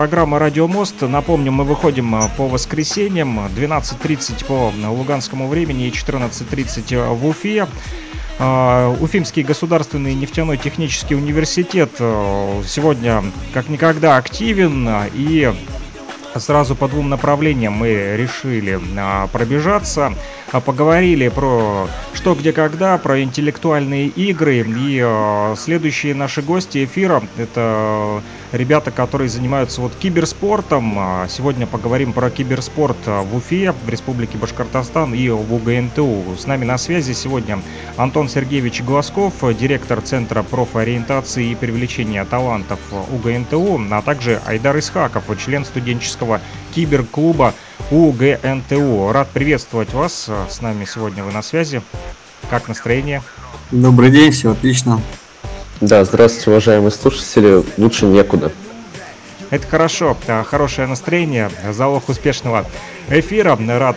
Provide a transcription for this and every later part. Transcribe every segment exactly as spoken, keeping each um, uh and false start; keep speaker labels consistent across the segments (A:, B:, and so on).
A: Программа «Радио Мост». Напомню, мы выходим по воскресеньям, двенадцать тридцать по луганскому времени и четырнадцать тридцать в Уфе. Уфимский государственный нефтяной технический университет сегодня как никогда активен, и сразу по двум направлениям мы решили пробежаться. Поговорили про что, где, когда, про интеллектуальные игры. И следующие наши гости эфира — это ребята, которые занимаются вот киберспортом. Сегодня поговорим про киберспорт в Уфе, в Республике Башкортостан и в УГНТУ. С нами на связи сегодня Антон Сергеевич Глазков, директор Центра профориентации и привлечения талантов УГНТУ, а также Айдар Исхаков, член студенческого киберклуба УГНТУ. Рад приветствовать вас. С нами сегодня вы на связи. Как настроение?
B: Добрый день, все отлично.
C: Да, здравствуйте, уважаемые слушатели. Лучше некуда.
A: Это хорошо. Хорошее настроение. Залог успешного эфира. Рад,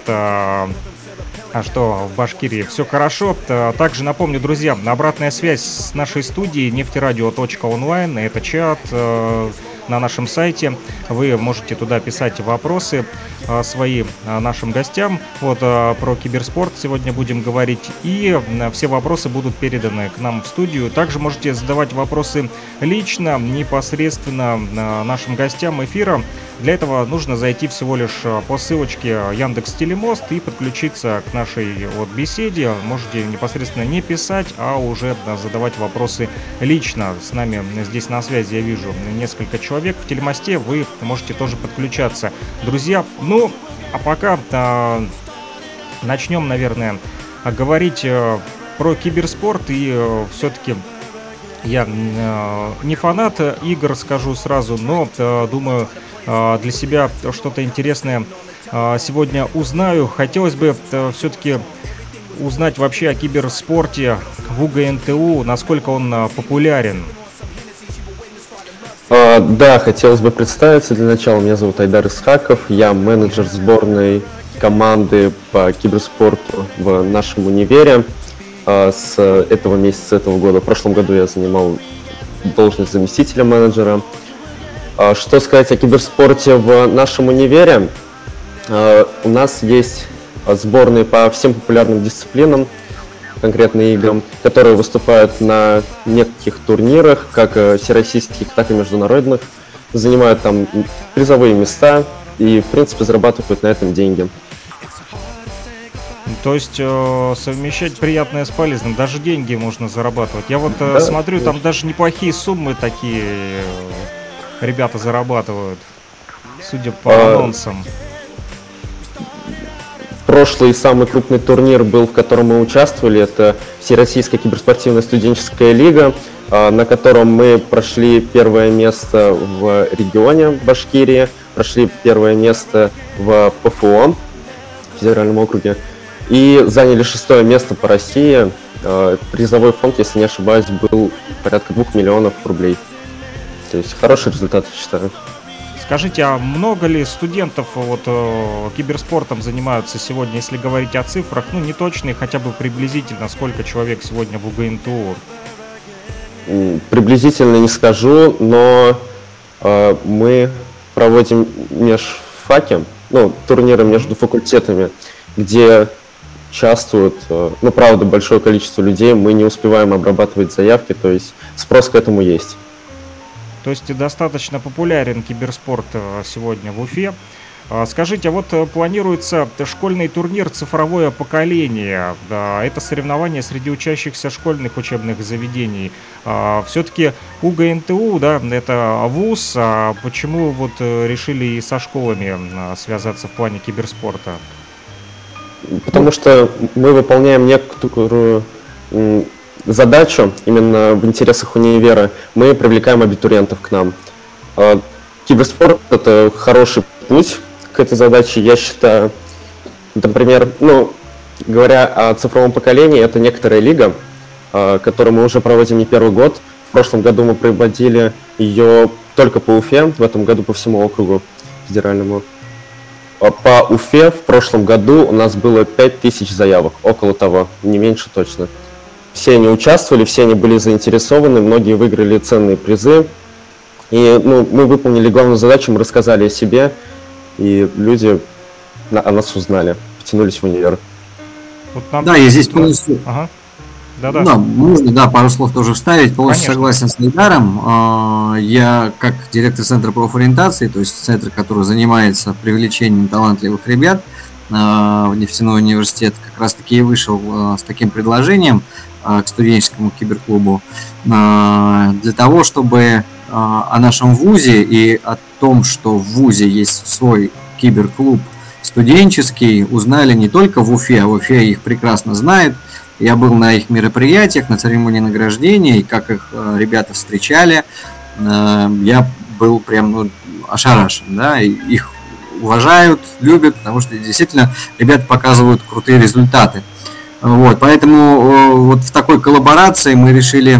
A: что в Башкирии все хорошо. Также напомню, друзья, обратная связь с нашей студией нефтерадио точка онлайн. Это чат на нашем сайте. Вы можете туда писать вопросы свои нашим гостям. Вот про киберспорт сегодня будем говорить, и все вопросы будут переданы к нам в студию. Также можете задавать вопросы лично, непосредственно нашим гостям эфира. Для этого нужно зайти всего лишь по ссылочке Яндекс.Телемост и подключиться к нашей вот беседе. Можете непосредственно не писать, а уже задавать вопросы лично. С нами здесь на связи я вижу несколько человек в Телемосте. Вы можете тоже подключаться. Друзья, ну, а пока а, начнем, наверное, говорить а, про киберспорт. И а, все-таки я а, не фанат игр, скажу сразу, но а, думаю, а, для себя что-то интересное а, сегодня узнаю. Хотелось бы а, все-таки узнать вообще о киберспорте в УГНТУ, насколько он а, популярен.
C: Да, хотелось бы представиться. Для начала, меня зовут Айдар Исхаков, я менеджер сборной команды по киберспорту в нашем универе. С этого месяца, с этого года, в прошлом году я занимал должность заместителя менеджера. Что сказать о киберспорте в нашем универе? У нас есть сборные по всем популярным дисциплинам, конкретно играм, которые выступают на неких турнирах, как всероссийских, так и международных, занимают там призовые места и, в принципе, зарабатывают на этом деньги.
A: То есть э, совмещать приятное с полезным, даже деньги можно зарабатывать. Я вот э,
C: да,
A: смотрю,
C: да.
A: Там даже неплохие суммы такие э, ребята зарабатывают, судя по а... анонсам.
C: Прошлый самый крупный турнир был, в котором мы участвовали, это Всероссийская киберспортивная студенческая лига, на котором мы прошли первое место в регионе Башкирии, прошли первое место в ПФО, в федеральном округе, и заняли шестое место по России. Призовой фонд, если не ошибаюсь, был порядка двух миллионов рублей. То есть хороший результат, я считаю.
A: Скажите, а много ли студентов вот, э, киберспортом занимаются сегодня, если говорить о цифрах, ну, не точные, хотя бы приблизительно, сколько человек сегодня в УГНТУ?
C: Приблизительно не скажу, но э, мы проводим межфаки, ну, турниры между факультетами, где участвуют, э, ну, правда, большое количество людей, мы не успеваем обрабатывать заявки, то есть спрос к этому есть.
A: То есть достаточно популярен киберспорт сегодня в Уфе. Скажите, а вот планируется школьный турнир «Цифровое поколение». Это соревнование среди учащихся школьных учебных заведений. Все-таки УГНТУ, да, это вуз. А почему вот решили и со школами связаться в плане киберспорта?
C: Потому что мы выполняем некоторую задачу именно в интересах универа. Мы привлекаем абитуриентов к нам. Киберспорт — это хороший путь к этой задаче, я считаю. Например, ну, говоря о цифровом поколении, это некоторая лига, которую мы уже проводим не первый год. В прошлом году мы проводили ее только по Уфе, в этом году по всему округу федеральному. По Уфе в прошлом году у нас было пять тысяч заявок, около того, не меньше точно. Все они участвовали, все они были заинтересованы, многие выиграли ценные призы. И ну, мы выполнили главную задачу, мы рассказали о себе, и люди на, о нас узнали, потянулись в универ.
A: Вот нам...
B: Да, я здесь полностью...
A: Ага. Да-да.
B: Ну, да, можно, да, пару слов тоже вставить. Полностью
A: Конечно.
B: согласен с Айдаром. Я, как директор Центра профориентации, то есть центр, который занимается привлечением талантливых ребят в нефтяной университет, как раз-таки и вышел с таким предложением к студенческому киберклубу для того, чтобы о нашем вузе и о том, что в вузе есть свой киберклуб студенческий, узнали не только в Уфе, а в Уфе их прекрасно знает. Я был на их мероприятиях, на церемонии награждения, и как их ребята встречали, я был прям ну, ошарашен. Да? Их уважают, любят, потому что действительно ребята показывают крутые результаты. Вот, поэтому вот в такой коллаборации мы решили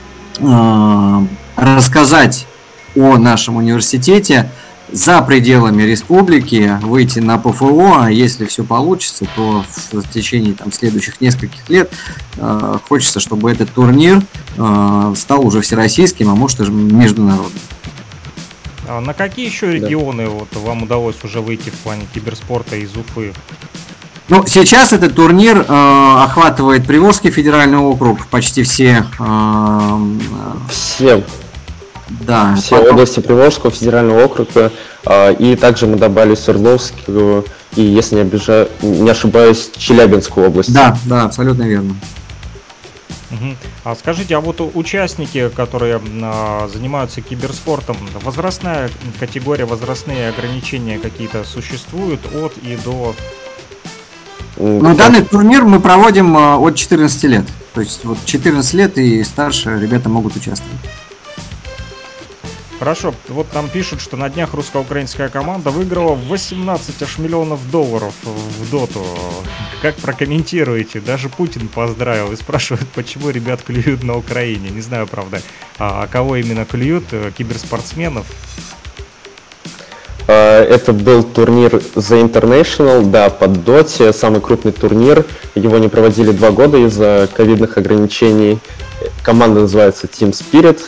B: рассказать о нашем университете за пределами республики, выйти на ПФО, а если все получится, то в течение там, следующих нескольких лет э, хочется, чтобы этот турнир э, стал уже всероссийским, а может даже международным.
A: А на какие еще регионы да. вот, вам удалось уже выйти в плане киберспорта из Уфы?
B: Ну, сейчас этот турнир э, охватывает Приволжский федеральный округ, почти все... Э,
C: все.
B: Да,
C: все потом... области Приволжского федерального округа, а, и также мы добавили Свердловскую и, если не, обижаю, не ошибаюсь, Челябинскую область.
B: Да, да, абсолютно верно.
A: Угу. А скажите, а вот участники, которые а, занимаются киберспортом, возрастная категория, возрастные ограничения какие-то существуют от и до?
B: Ну, данный турнир мы проводим а, от четырнадцати лет. То есть вот четырнадцать лет и старше ребята могут участвовать.
A: Хорошо, вот нам пишут, что на днях русско-украинская команда выиграла восемнадцать аж миллионов долларов в доту. Как прокомментируете? Даже Путин поздравил и спрашивает, почему ребят клюют на Украине. Не знаю, правда, а кого именно клюют, киберспортсменов?
C: Это был турнир The International, да, под доте, самый крупный турнир. Его не проводили два года из-за ковидных ограничений. Команда называется Team Spirit.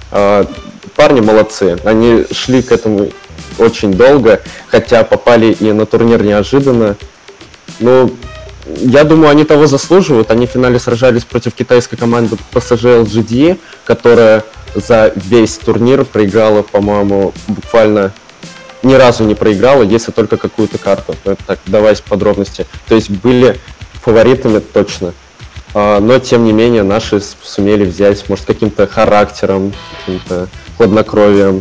C: Парни молодцы, они шли к этому очень долго, хотя попали и на турнир неожиданно. Ну, я думаю, они того заслуживают. Они в финале сражались против китайской команды пи эс джи эл джи ди, которая за весь турнир проиграла, по-моему, буквально ни разу не проиграла, если только какую-то карту. Это так, давать подробности. То есть были фаворитами точно. Но, тем не менее, наши сумели взять, может, каким-то характером, каким-то хладнокровием.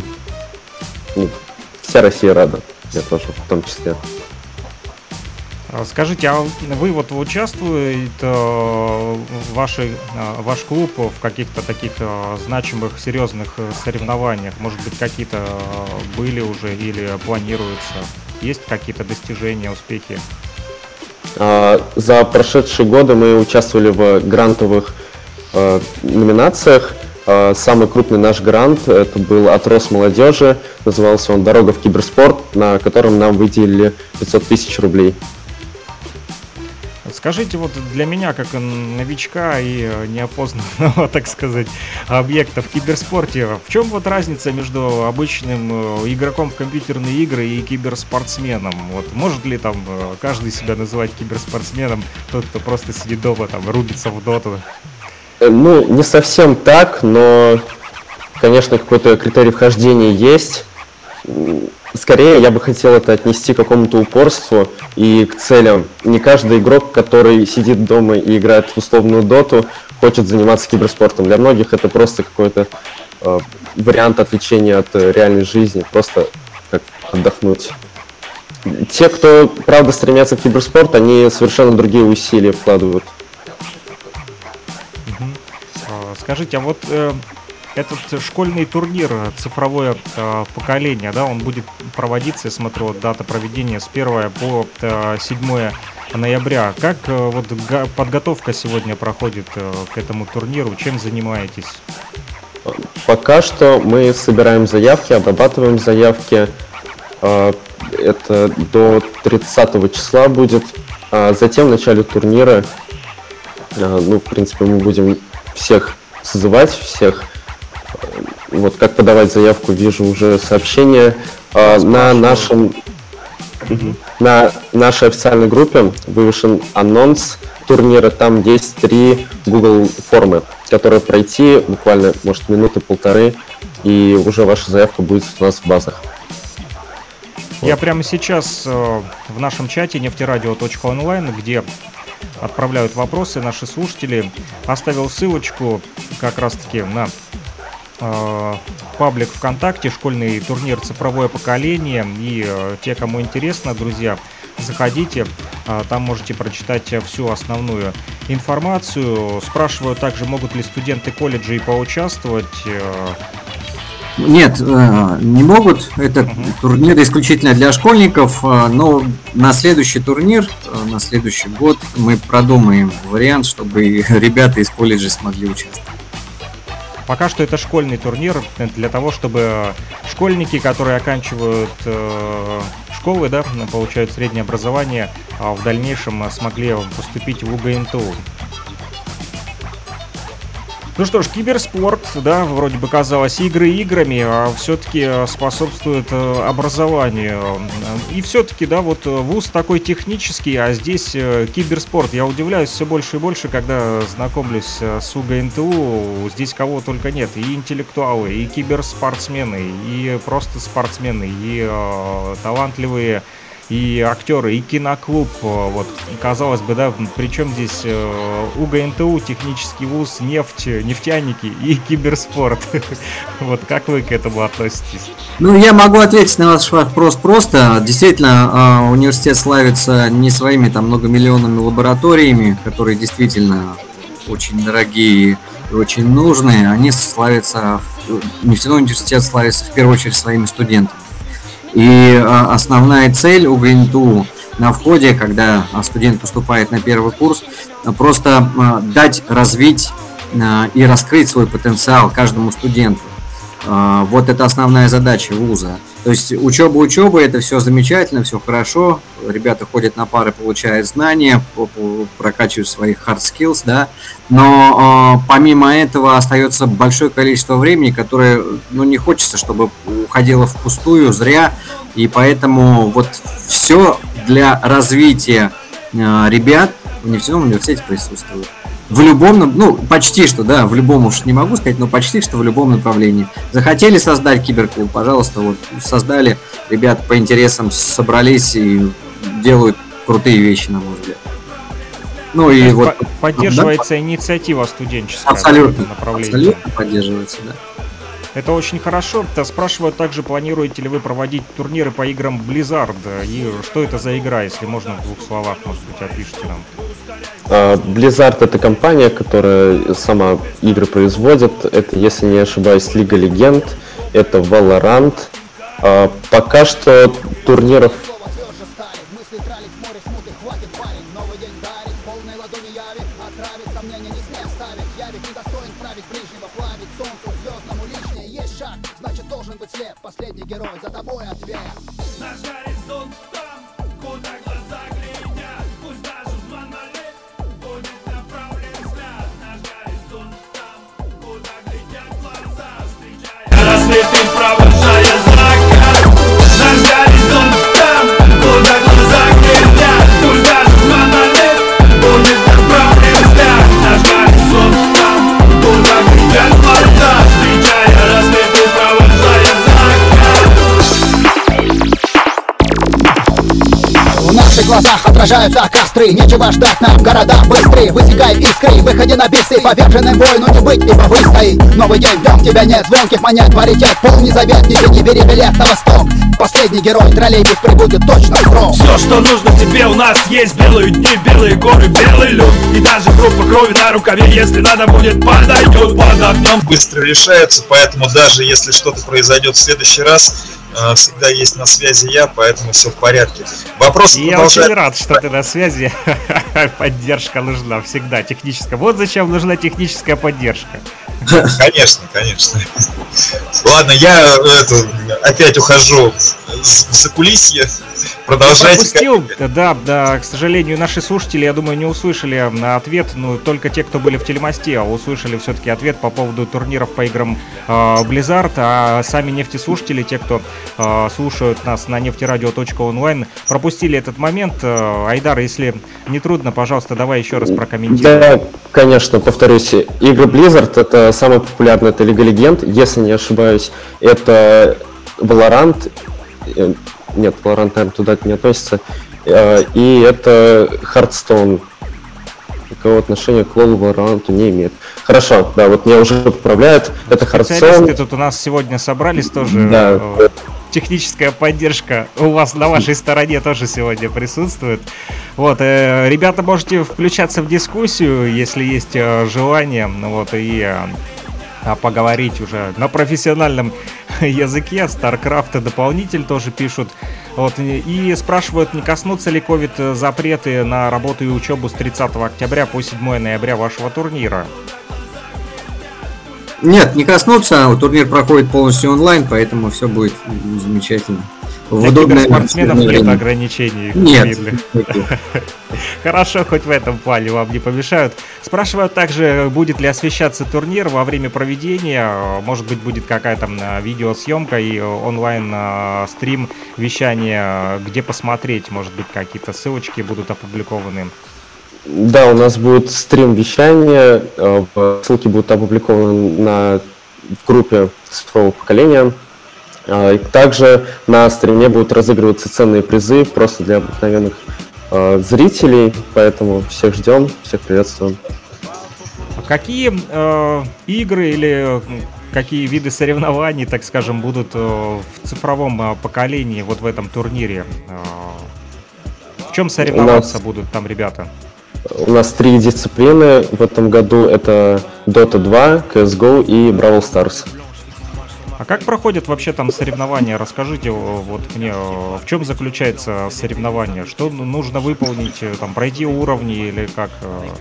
C: Вся Россия рада, я тоже в том числе.
A: Скажите, а вы вот участвует э, ваши, э, ваш клуб в каких-то таких э, значимых, серьезных соревнованиях? Может быть, какие-то были уже или планируются? Есть какие-то достижения, успехи?
C: А, за прошедшие годы мы участвовали в грантовых э, номинациях. А, самый крупный наш грант это был от Росмолодежи, назывался он «Дорога в киберспорт», на котором нам выделили пятьсот тысяч рублей.
A: Скажите, вот для меня, как новичка и неопознанного, так сказать, объекта в киберспорте, в чем вот разница между обычным игроком в компьютерные игры и киберспортсменом? Вот может ли там каждый себя называть киберспортсменом, тот, кто просто сидит дома, там, рубится в доту?
C: Ну, не совсем так, но, конечно, какой-то критерий вхождения есть. Скорее, я бы хотел это отнести к какому-то упорству и к целям. Не каждый игрок, который сидит дома и играет в условную доту, хочет заниматься киберспортом. Для многих это просто какой-то э, вариант отвлечения от э, реальной жизни, просто как отдохнуть. Те, кто, правда, стремятся в киберспорт, они совершенно другие усилия вкладывают.
A: Скажите, а вот... Э... Этот школьный турнир «Цифровое э, поколение», да, он будет проводиться, я смотрю, вот дата проведения с первого по э, седьмое ноября. Как э, вот га- подготовка сегодня проходит э, к этому турниру? Чем занимаетесь?
C: Пока что мы собираем заявки, обрабатываем заявки. Э, это до тридцатого числа будет. А затем в начале турнира, э, ну, в принципе, мы будем всех созывать, всех вот как подавать заявку, вижу уже сообщение. А, на нашем угу. на нашей официальной группе вывешен анонс турнира. Там есть три Google формы, которые пройти буквально, может, минуты полторы, и уже ваша заявка будет у нас в базах.
A: Я вот. Прямо сейчас э, в нашем чате нефтерадио точка онлайн, где отправляют вопросы наши слушатели, оставил ссылочку как раз-таки на э, паблик ВКонтакте «Школьный турнир «Цифровое поколение». И э, те, кому интересно, друзья, заходите, э, там можете прочитать всю основную информацию. Спрашиваю также, могут ли студенты колледжей поучаствовать. Э,
B: Нет, не могут. Это uh-huh. турнир исключительно для школьников, но на следующий турнир, на следующий год мы продумаем вариант, чтобы ребята из колледжа смогли участвовать.
A: Пока что это школьный турнир для того, чтобы школьники, которые оканчивают э, школы, да, получают среднее образование, а в дальнейшем смогли поступить в УГНТУ. Ну что ж, киберспорт, да, вроде бы казалось игры играми, а все-таки способствует образованию. И все-таки, да, вот вуз такой технический, а здесь киберспорт. Я удивляюсь все больше и больше, когда знакомлюсь с УГНТУ. Здесь кого только нет. И интеллектуалы, и киберспортсмены, и просто спортсмены, и э, талантливые, и актеры, и киноклуб. Вот, казалось бы, да, причем здесь э, УГНТУ, технический вуз, нефть, нефтяники и киберспорт. Вот как вы к этому относитесь?
B: Ну, я могу ответить на ваш вопрос просто. Действительно, университет славится не своими там многомиллионными лабораториями, которые действительно очень дорогие и очень нужные. Они славятся, нефтяной университет славится в первую очередь своими студентами. И основная цель УГНТУ на входе, когда студент поступает на первый курс, просто дать развить и раскрыть свой потенциал каждому студенту. Вот это основная задача вуза. То есть учеба, учеба, это все замечательно, все хорошо. Ребята ходят на пары, получают знания, прокачивают свои hard skills, да. Но помимо этого остается большое количество времени, которое, ну, не хочется, чтобы уходило впустую, зря. И поэтому вот все для развития ребят в нефтяном университете присутствует. В любом, ну, почти что, да, в любом уж не могу сказать, но почти что в любом направлении. Захотели создать киберклуб, пожалуйста, вот, создали, ребята по интересам собрались и делают крутые вещи, на мой взгляд. Ну и вот...
A: Поддерживается, да? Инициатива студенческая.
B: Абсолютно, абсолютно поддерживается, да.
A: Это очень хорошо. Спрашивают также, планируете ли вы проводить турниры по играм Blizzard? И что это за игра, если можно в двух словах, может быть, опишите нам.
C: Blizzard — это компания, которая сама игры производит. Это, если не ошибаюсь, Лига Легенд, это Valorant. Пока что турниров...
D: Последний герой, за тобой ответ. Наш горизонт там, куда глаза глядят. Пусть даже в монолит будет направлен взгляд. Наш горизонт там, куда глядят глаза. Встречая рассветы, провожая закат. Наш горизонт там, куда глаза глядят. Пусть даже в монолит будет направлен взгляд. Наш горизонт там, куда глядят глаза. Встречая рассветы, провожая закат. В наших глазах отражаются костры. Нечего ждать нам, города быстрее. Высекай искры, выходи на бисты. Поверженный бой, но не быть, ибо выстоит. Новый день, дом, тебя нет, звонких монет, паритет. Полный завет, не тяни, бери билет на восток. Последний герой, троллейбус прибудет точно в срок. Все, что нужно тебе, у нас есть. Белые дни, белые горы, белый люд. И даже группа крови на рукаве, если надо будет, подойдет под огнем.
E: Быстро решаются, поэтому даже если что-то произойдет в следующий раз, всегда есть на связи я, поэтому все в порядке. Вопрос
A: я продолжает... очень рад, что ты на связи. Поддержка нужна всегда, техническая. Вот зачем нужна техническая поддержка.
E: Конечно, конечно. Ладно, я это, опять ухожу в закулисье. Продолжайте.
A: Пропустил, да, да, к сожалению, наши слушатели, я думаю, не услышали на ответ, ну, только те, кто были в Телемосте, услышали все-таки ответ по поводу турниров по играм э, Blizzard, а сами нефтеслушатели, те, кто э, слушают нас на нефтерадио точка онлайн, пропустили этот момент. Э, Айдар, если не трудно, пожалуйста, давай еще раз прокомментируй.
C: Да, конечно, повторюсь, игры Blizzard — это самая популярная, это Лига Легенд, если не ошибаюсь, это Valorant. Нет, Valorant, наверное, туда не относится. И это Hearthstone. Никакого отношения к LoL, Valorant не имеет. Хорошо, да, вот меня уже поправляют. Это Hearthstone.
A: Тут у нас сегодня собрались тоже.
C: Да.
A: Техническая поддержка у вас на вашей стороне тоже сегодня присутствует. Вот, э, ребята, можете включаться в дискуссию, если есть э, желание. Ну вот, и э, поговорить уже на профессиональном языке. StarCraft дополнитель тоже пишут. Вот, и спрашивают, не коснутся ли ковид-запреты на работу и учебу с тридцатого октября по седьмое ноября вашего турнира?
B: Нет, не коснуться. Турнир проходит полностью онлайн, поэтому все будет замечательно.
A: Для киберспортсменов нет ограничений.
B: Нет.
A: Хорошо, хоть в этом плане вам не помешают. Спрашивают также, будет ли освещаться турнир во время проведения. Может быть, будет какая-то видеосъемка и онлайн-стрим, вещание, где посмотреть. Может быть, какие-то ссылочки будут опубликованы.
C: Да, у нас будет стрим вещания. Ссылки будут опубликованы на, в группе цифрового поколения. И также на стриме будут разыгрываться ценные призы просто для обыкновенных э, зрителей, поэтому всех ждем, всех приветствуем.
A: Какие э, игры или какие виды соревнований, так скажем, будут э, в цифровом э, поколении вот в этом турнире? Э, в чем соревноваться нас, будут там ребята?
C: У нас три дисциплины в этом году. Это Дота два, си эс го и Brawl Stars.
A: А как проходят вообще там соревнования? Расскажите вот мне, в чем заключается соревнование? Что нужно выполнить, там, пройти уровни или как?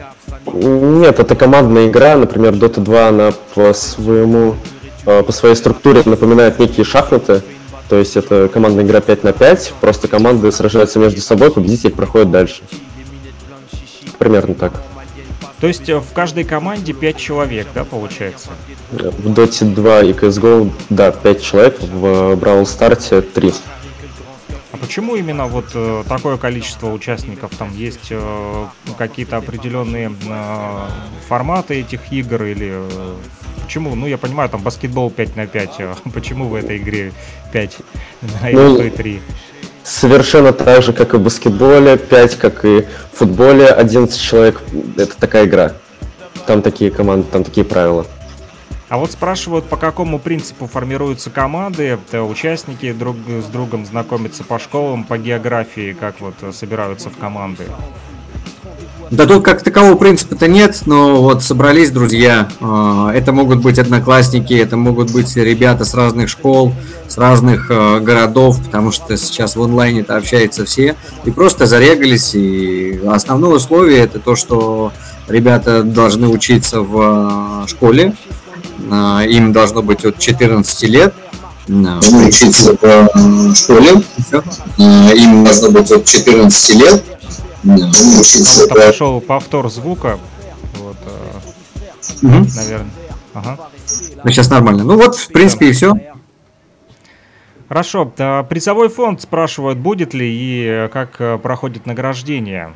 C: Нет, это командная игра. Например, Дота два, она по своему, по своей структуре напоминает некие шахматы. То есть это командная игра пять на пять. Просто команды сражаются между собой, победитель проходит дальше. Примерно так.
A: То есть в каждой команде пять человек, да, получается?
C: В Доте два и си эс го, да, пять человек, в Brawl Stars три.
A: А почему именно вот э, такое количество участников? Там есть э, какие-то определенные э, форматы этих игр или э, почему? Ну, я понимаю, там баскетбол пять на пять, а почему в этой игре пять, а
C: ну,
A: и три?
C: Совершенно так же, как и в баскетболе, пять, как и в футболе, одиннадцать человек. Это такая игра. Там такие команды, там такие правила.
A: А вот спрашивают, по какому принципу формируются команды, это участники друг с другом знакомятся по школам, по географии, как вот собираются в команды?
B: Да тут как такового принципа-то нет, но вот собрались друзья, это могут быть одноклассники, это могут быть ребята с разных школ, с разных городов, потому что сейчас в онлайне-то общаются все, и просто зарегались, и основное условие это то, что ребята должны учиться в школе, им должно быть от четырнадцати лет, учиться в школе, им должно быть от четырнадцати лет.
A: Там пошел повтор звука, вот, угу. Наверное. Ага.
B: Ну, сейчас нормально. Ну вот, в принципе, да. И все.
A: Хорошо. Призовой фонд спрашивают, будет ли и как проходит награждение.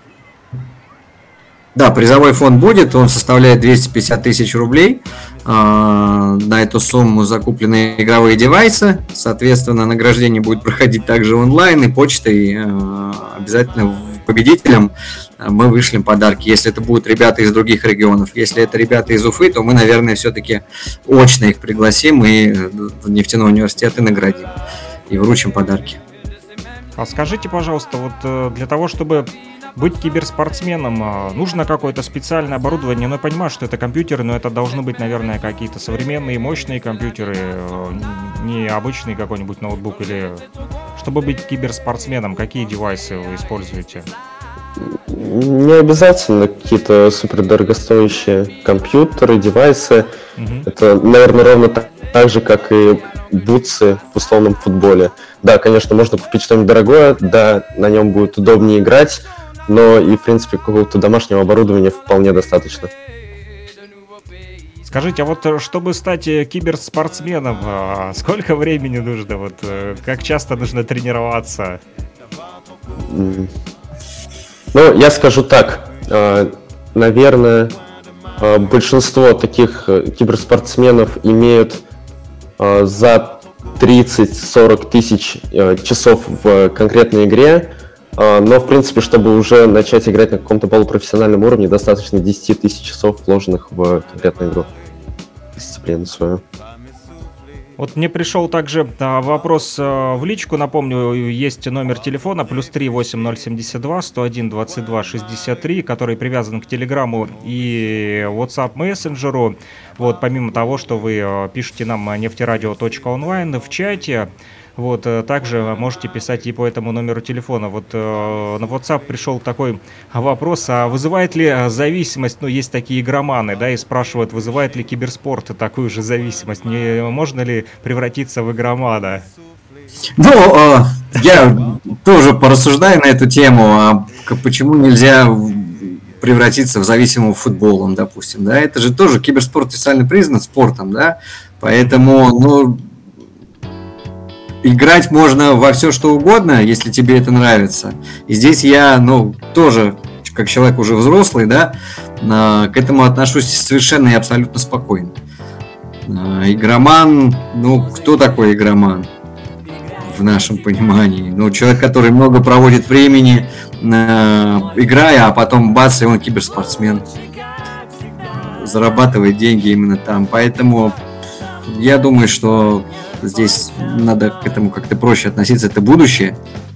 B: Да, призовой фонд будет, он составляет двести пятьдесят тысяч рублей. На эту сумму закуплены игровые девайсы. Соответственно, награждение будет проходить также онлайн и почтой. Обязательно победителям мы вышлем подарки. Если это будут ребята из других регионов, если это ребята из Уфы, то мы, наверное, все-таки очно их пригласим и в нефтяной университет и наградим. И вручим подарки.
A: А скажите, пожалуйста, вот для того, чтобы быть киберспортсменом, нужно какое-то специальное оборудование? Ну, я понимаю, что это компьютеры, но это должны быть, наверное, какие-то современные, мощные компьютеры, не обычный какой-нибудь ноутбук. Или чтобы быть киберспортсменом, какие девайсы вы используете?
C: Не обязательно какие-то супердорогостоящие компьютеры, девайсы. Угу. Это, наверное, ровно так, так же, как и бутсы в условном футболе. Да, конечно, можно купить что-нибудь дорогое, да, на нем будет удобнее играть, но и, в принципе, какого-то домашнего оборудования вполне достаточно.
A: Скажите, а вот чтобы стать киберспортсменом, сколько времени нужно? Вот как часто нужно тренироваться?
C: Ну, я скажу так, наверное, большинство таких киберспортсменов имеют за тридцать-сорок тысяч часов в конкретной игре, но, в принципе, чтобы уже начать играть на каком-то полупрофессиональном уровне, достаточно десять тысяч часов, вложенных в конкретную игру, дисциплину свою.
A: Вот мне пришел также а, вопрос а, в личку, напомню, есть номер телефона плюс три восемь ноль семь два сто один двадцать два шестьдесят три, который привязан к Телеграмму и WhatsApp мессенджеру. Вот, помимо того, что вы а, пишете нам нефтерадио точка онлайн в чате, вот, также можете писать и по этому номеру телефона. Вот э, на WhatsApp пришел такой вопрос, а вызывает ли зависимость, ну, есть такие игроманы, да, и спрашивают, вызывает ли киберспорт такую же зависимость, не можно ли превратиться в игромана?
B: Ну, э, я тоже порассуждаю на эту тему, а почему нельзя превратиться в зависимого футболом, допустим, да, это же тоже киберспорт официально признан спортом, да, поэтому, ну, играть можно во все, что угодно, если тебе это нравится. И здесь я, ну, тоже, как человек уже взрослый, да, к этому отношусь совершенно и абсолютно спокойно. Игроман, ну, кто такой игроман в нашем понимании? Ну, человек, который много проводит времени, играя, а потом бац, и он киберспортсмен. Зарабатывает деньги именно там. Поэтому я думаю, что здесь надо к этому как-то проще относиться, это будущее.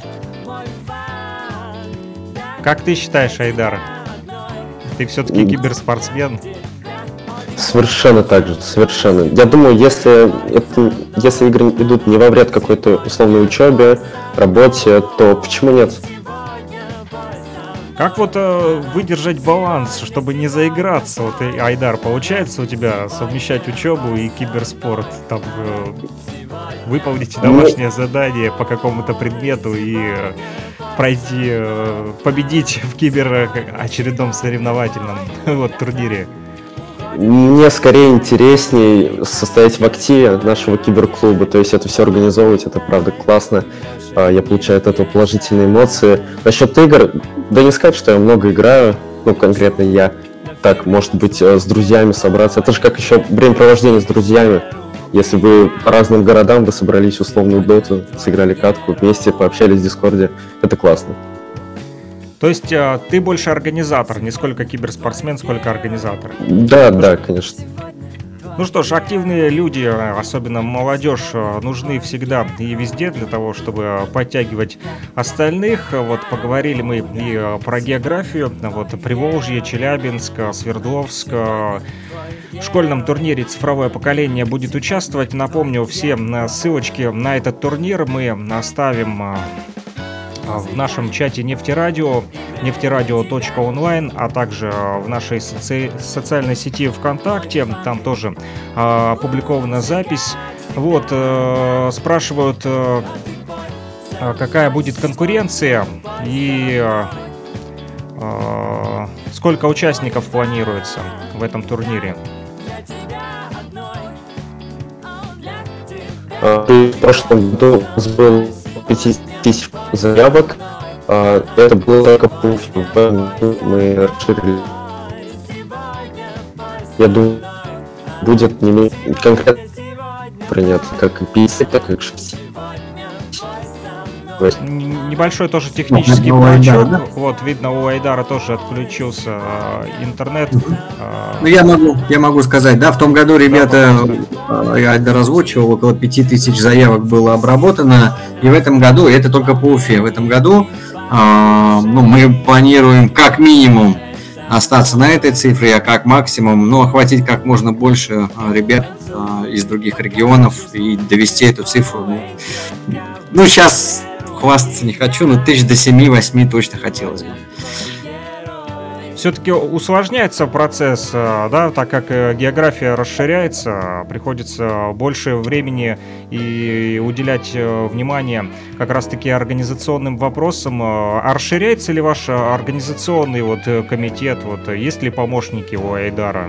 A: Как ты считаешь, Айдар? Ты все-таки киберспортсмен?
C: Совершенно так же, совершенно. Я думаю, если, это, если игры идут не во вред какой-то условной учебе, работе, то почему нет?
A: Как вот э, выдержать баланс, чтобы не заиграться? Вот, и, Айдар, получается у тебя совмещать учебу и киберспорт? Там э, выполнить домашнее ну... задание по какому-то предмету и э, пройти, э, победить в кибер очередном соревновательном вот, турнире?
C: Мне скорее интересней состоять в активе нашего киберклуба, то есть это все организовывать, это правда классно, я получаю от этого положительные эмоции. Насчет игр, да не сказать, что я много играю, ну конкретно я, так, может быть, с друзьями собраться, это же как еще времяпровождение с друзьями, если вы по разным городам, вы собрались условную доту, сыграли катку, вместе пообщались в Дискорде, это классно.
A: То есть э, ты больше организатор, не сколько киберспортсмен, сколько организатор.
C: Да, ну, да, конечно.
A: Ну что ж, активные люди, особенно молодежь, нужны всегда и везде для того, чтобы подтягивать остальных. Вот поговорили мы и про географию, вот Приволжье, Челябинск, Свердловск. В школьном турнире «Цифровое поколение» будет участвовать. Напомню, все ссылочки на этот турнир мы оставим в нашем чате Нефтерадио, нефтерадио точка онлайн, а также в нашей соци... социальной сети ВКонтакте. Там тоже э, опубликована запись. Вот, э, спрашивают, э, какая будет конкуренция и э, э, сколько участников планируется в этом турнире.
C: В прошлом году у нас было пять тысяч заявок. Это было только по мы расширили. Я думаю, будет не менее конкретно принято, как и пятьдесят, так и шестьдесят.
A: Небольшой тоже технический блочок. Да? Вот, видно, у Айдара тоже отключился э, интернет. Э,
B: ну, я могу, я могу сказать, да, в том году, ребята, да, я Айдар озвучивал, около пяти тысяч заявок было обработано, и в этом году, и это только по Уфе, в этом году э, ну, мы планируем как минимум остаться на этой цифре, а как максимум, ну, охватить как можно больше э, ребят э, из других регионов и довести эту цифру. Ну, ну сейчас... хвастаться не хочу, но тысяч до семи-восьми точно хотелось бы.
A: все-таки усложняется процесс, э, да, так как э, география расширяется, приходится больше времени и уделять э, внимание как раз-таки организационным вопросам. Э, А расширяется ли ваш э, организационный вот э, комитет? Вот э, есть ли помощники у Айдара?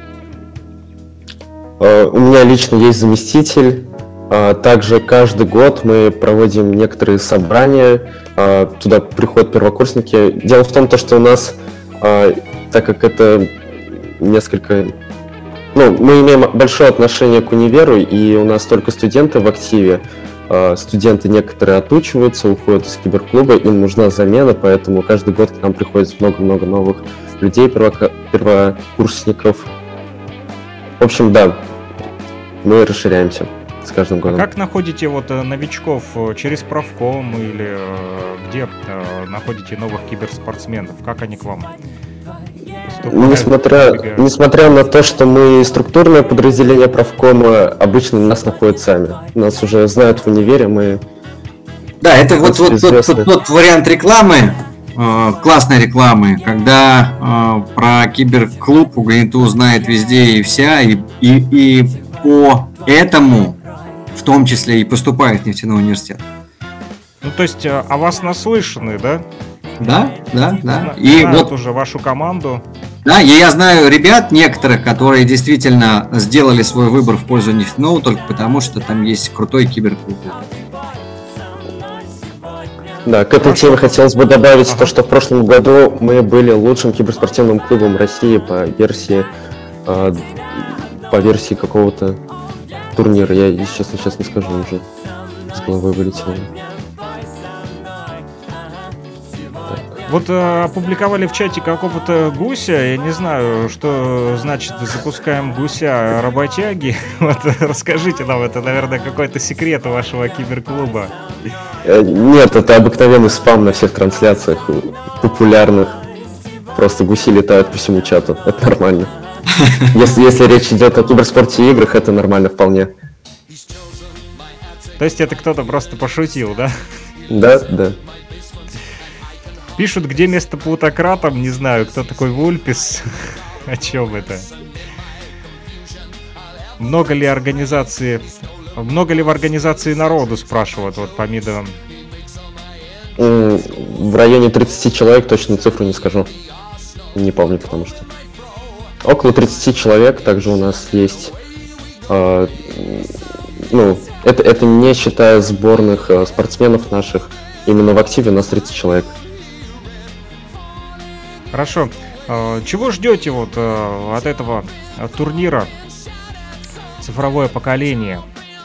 C: Э, У меня лично есть заместитель. А Также каждый год мы проводим некоторые собрания. а, Туда приходят первокурсники. Дело в том, то, что у нас, а, так как это несколько... Ну, мы имеем большое отношение к универу, и у нас только студенты в активе. А, Студенты некоторые отучиваются, уходят из киберклуба, им нужна замена, поэтому каждый год к нам приходит много-много новых людей, первока- первокурсников. В общем, да, мы расширяемся с каждым
A: А
C: годом.
A: как находите вот э, новичков? Э, Через правком или э, где э, находите новых киберспортсменов? Как они к вам поступают,
C: Несмотря,
A: прибегают?
C: несмотря на то, что мы структурное подразделение правкома, обычно нас находят сами. Нас уже знают в универе, мы...
B: Да, это вот, вот, тот,
C: Известно.
B: тот- тот вариант рекламы, э, классной рекламы, когда э, про киберклуб Угнету знает везде и вся, и, и, и по этому в том числе и поступает в нефтяной университет.
A: Ну, то есть э, о вас наслышаны, да?
B: Да, да, да.
A: Зна-
B: И
A: Знают
B: вот,
A: уже вашу команду.
B: да, и я знаю ребят некоторых, которые действительно сделали свой выбор в пользу нефтяного только потому, что там есть крутой киберклуб.
C: Да, к этой
A: Хорошо.
C: теме хотелось бы добавить
A: Ага.
C: то, что в прошлом году мы были лучшим киберспортивным клубом России по версии, э, по версии какого-то турнира. Я, если честно, сейчас не скажу уже. С головой вылетело.
A: Вот э, опубликовали в чате какого-то гуся, я не знаю, что значит запускаем гуся работяги. Вот расскажите нам, это, наверное, какой-то секрет у вашего киберклуба.
C: Э, Нет, это обыкновенный спам на всех трансляциях э, популярных. Просто гуси летают по всему чату. Это нормально. Если, если речь идет о киберспорте и играх, это нормально вполне.
A: То есть это кто-то просто пошутил, да?
C: Да, да.
A: Пишут, где место плутократам, не знаю, кто такой Вульпис. О чем это? Много ли организации... Много ли в организации народу, спрашивают, вот по мидам.
C: М, В районе тридцати человек, точно цифру не скажу. Не помню, потому что. Около тридцати человек, также у нас есть. э, м, ну, это, это не считая сборных э, спортсменов наших. Именно в активе у нас тридцать человек.
A: Хорошо. Э, Чего ждете вот э, от этого э, турнира «Цифровое поколение»?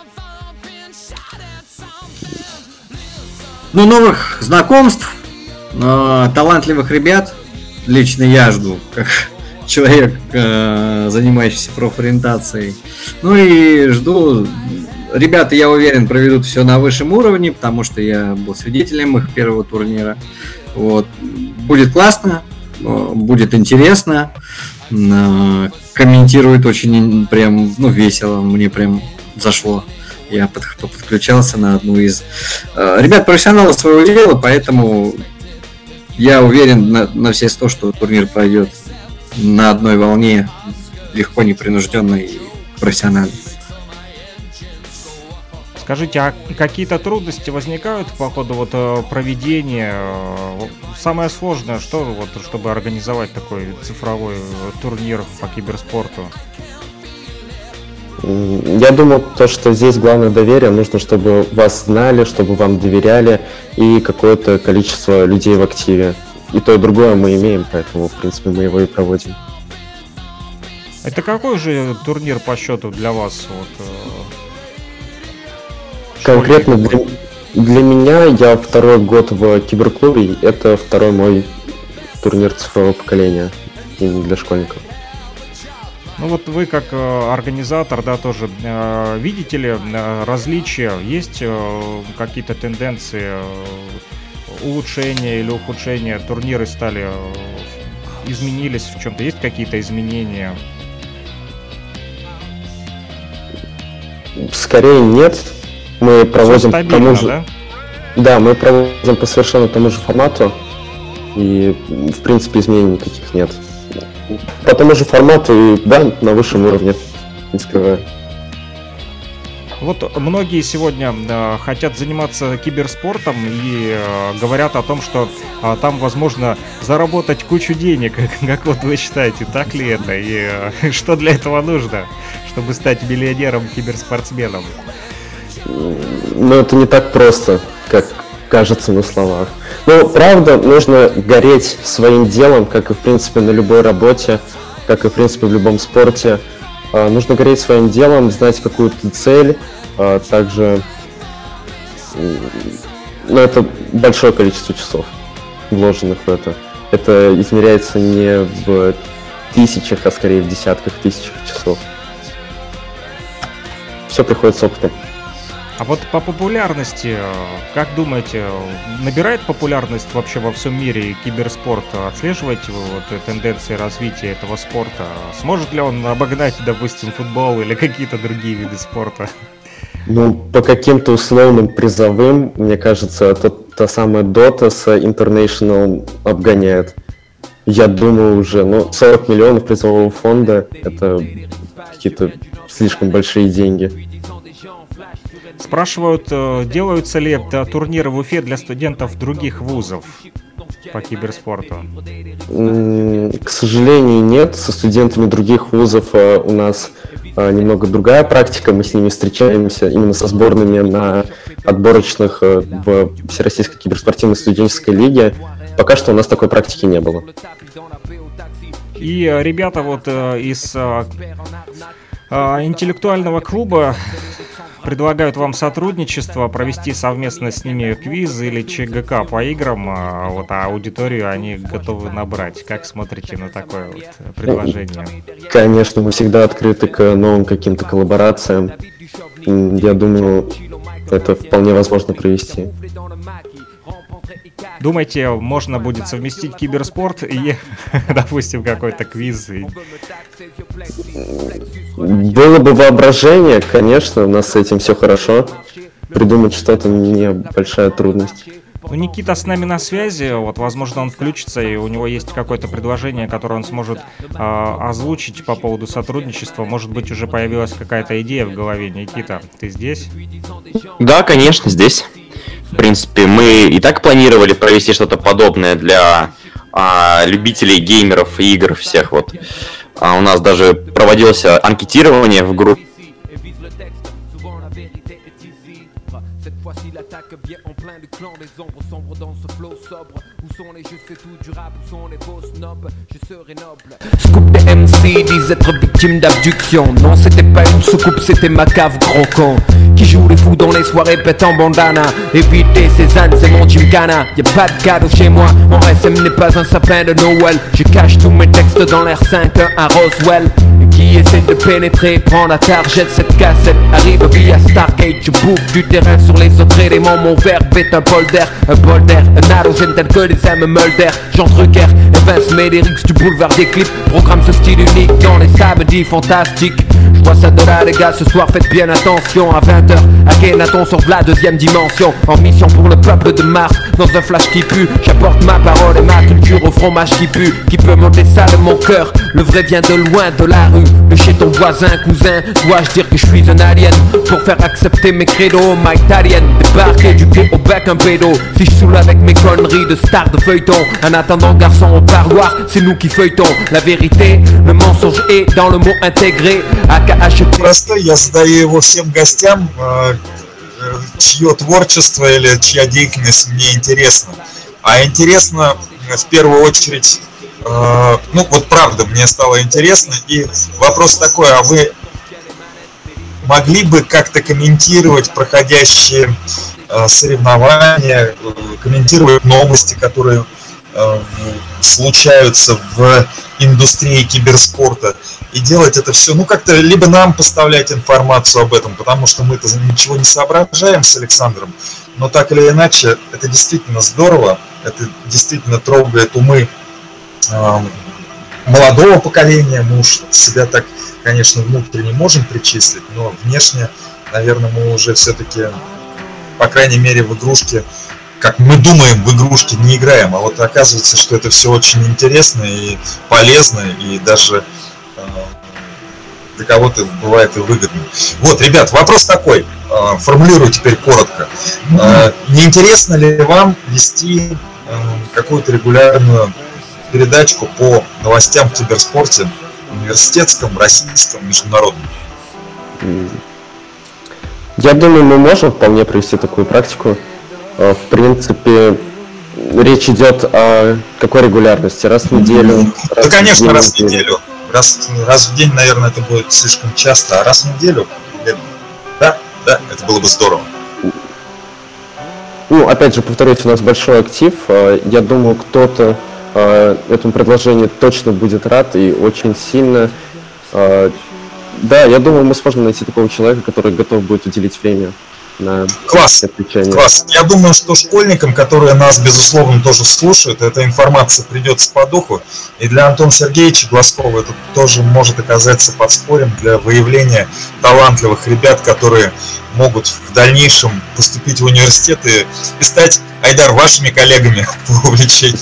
B: Ну, новых знакомств, э, талантливых ребят. Лично я жду, как человек, э, занимающийся профориентацией. Ну и жду. Ребята, я уверен, проведут все на высшем уровне, потому что я был свидетелем их первого турнира. Вот. Будет классно, э, будет интересно. Э, Комментирует очень прям, ну, весело, мне прям зашло. Я под- подключался на одну из... Э, Ребят, профессионалы своего дела, поэтому я уверен на, на все сто, что турнир пройдет на одной волне, легко, непринужденно и профессионально.
A: Скажите, а какие-то трудности возникают по ходу вот э, проведения? Э, Самое сложное, что вот, чтобы организовать такой цифровой э, турнир по киберспорту?
C: М, Я думаю, то, что здесь главное доверие, нужно, чтобы вас знали, чтобы вам доверяли, и какое-то количество людей в активе. И то, и другое мы имеем, поэтому, в принципе, мы его и проводим.
A: Это какой же турнир по счету для вас? Вот, э,
C: Конкретно
A: школьник?
C: для, для меня, я второй год в киберклубе, и это второй мой турнир цифрового поколения именно для школьников.
A: Ну вот вы как э, организатор, да, тоже э, видите ли э, различия? Есть э, какие-то тенденции э, улучшения или ухудшения? Турниры стали э, изменились в чем-то? Есть какие-то изменения?
C: Скорее нет. Мы
A: Всё
C: проводим по
A: стабильно,
C: тому же.
A: да?
C: Да, мы проводим по совершенно тому же формату. И, в принципе, изменений никаких нет. По тому же формату, и да, на высшем уровне, не скрываю.
A: Вот многие сегодня э, хотят заниматься киберспортом и э, говорят о том, что э, там возможно заработать кучу денег. Как вот вы считаете, так ли это? И э, что для этого нужно, чтобы стать миллионером-киберспортсменом?
C: Но это не так просто, как кажется на словах. Но, правда, нужно гореть своим делом, как и, в принципе, на любой работе, как и, в принципе, в любом спорте. Нужно гореть своим делом, знать какую-то цель, также, ну, это большое количество часов, вложенных в это. Это измеряется не в тысячах, а скорее в десятках тысяч часов. Все приходит с опытом.
A: А вот по популярности, как думаете, набирает популярность вообще во всем мире киберспорт? Отслеживаете вы вот тенденции развития этого спорта? Сможет ли он обогнать, допустим, футбол или какие-то другие виды спорта?
C: Ну, по каким-то условным призовым, мне кажется, тот, та самая Dota с International обгоняет. Я думаю уже, ну, сорок миллионов призового фонда, это какие-то слишком большие деньги.
A: Спрашивают, делаются ли турниры в Уфе для студентов других вузов по киберспорту?
C: К сожалению, нет. Со студентами других вузов у нас немного другая практика. Мы с ними встречаемся именно со сборными на отборочных в Всероссийской киберспортивной студенческой лиге. Пока что у нас такой практики не было.
A: И ребята вот из интеллектуального клуба предлагают вам сотрудничество, провести совместно с ними квиз или ЧГК по играм, а вот, а аудиторию они готовы набрать. Как смотрите на такое вот предложение?
C: Конечно, мы всегда открыты к новым каким-то коллаборациям. Я думаю, это вполне возможно провести.
A: Думаете, можно будет совместить киберспорт и, допустим, какой-то квиз? И...
C: Было бы воображение, конечно, у нас с этим все хорошо. Придумать что-то не большая трудность.
A: Ну, Никита с нами на связи, вот, возможно, он включится, и у него есть какое-то предложение, которое он сможет э, озвучить по поводу сотрудничества. Может быть, уже появилась какая-то идея в голове. Никита, ты здесь?
F: Да, конечно, здесь. В принципе, мы и так планировали провести что-то подобное для а, любителей геймеров и игр всех. Вот. А у нас даже проводилось анкетирование в группе.
G: Scoop des M C disent être victimes d'abduction. Non, c'était pas une soucoupe, c'était ma cave, gros con. Qui joue les fous dans les soirées pétant bandana. Éviter ces ânes, c'est mon gymkhana. Y'a pas de cadeau chez moi, mon S M n'est pas un sapin de Noël. Je cache tous mes textes dans l'air cinq à Roswell. Qui essaie de pénétrer, prend la target, cette cassette arrive via Stargate. Je bouffe du terrain sur les autres éléments. Mon verbe est un bol d'air, un bol d'air, un halogène tel que les âmes Mulder. Jean Drucker, Evans, Médérix du boulevard des clips. Programme ce style unique dans les samedis fantastiques. Je vois ça de là les gars, ce soir faites bien attention. À vingt heures, Akhenaton sur la deuxième dimension. En mission pour le peuple de Mars, dans un flash qui pue. J'apporte ma parole et ma culture au fromage qui pue. Qui peut monter ça de mon cœur, le vrai vient de loin, de la rue. De chez ton voisin, cousin, dois-je dire que je suis un alien? Pour faire accepter mes credos, ma italienne. Débarquer du pied au bec un pédo. Si je saoule avec mes conneries de star de feuilleton. En attendant garçon au parloir, c'est nous qui feuilletons. La vérité, le mensonge est dans le mot intégré. A K H T.
E: Простой, я задаю его всем гостям, чье творчество или чья деятельность мне интересна. А интересно в первую очередь, ну вот правда, мне стало интересно. И вопрос такой, а вы могли бы как-то комментировать проходящие соревнования, комментировать новости, которые случаются в индустрии киберспорта, и делать это все, ну как-то либо нам поставлять информацию об этом, потому что мы-то ничего не соображаем с Александром, но так или иначе это действительно здорово, это действительно трогает умы э, молодого поколения. Мы уж себя так, конечно, внутренне можем причислить, но внешне, наверное, мы уже все-таки, по крайней мере, в игрушке как мы думаем, в игрушки не играем, а вот оказывается, что это все очень интересно и полезно, и даже э, для кого-то бывает и выгодно. Вот, ребят, вопрос такой, э, формулирую теперь коротко. Э, не интересно ли вам вести э, какую-то регулярную передачку по новостям в киберспорте, университетском, российском, международном?
C: Я думаю, мы можем вполне провести такую практику. В принципе, речь идет о какой регулярности? Раз в неделю?
E: Да, раз конечно, в раз в неделю. Раз, раз в день, наверное, это будет слишком часто, а раз в неделю, да, да, это было бы здорово.
C: Ну, опять же, повторюсь, у нас большой актив. Я думаю, кто-то этому предложению точно будет рад и очень сильно. Да, я думаю, мы сможем найти такого человека, который готов будет уделить время на
E: класс,
C: отвечание.
E: Класс. Я думаю, что школьникам, которые нас, безусловно, тоже слушают, эта информация придется по духу. И для Антона Сергеевича Глазкова это тоже может оказаться подспорьем для выявления талантливых ребят, которые могут в дальнейшем поступить в университеты и стать, Айдар, вашими коллегами по увлечению.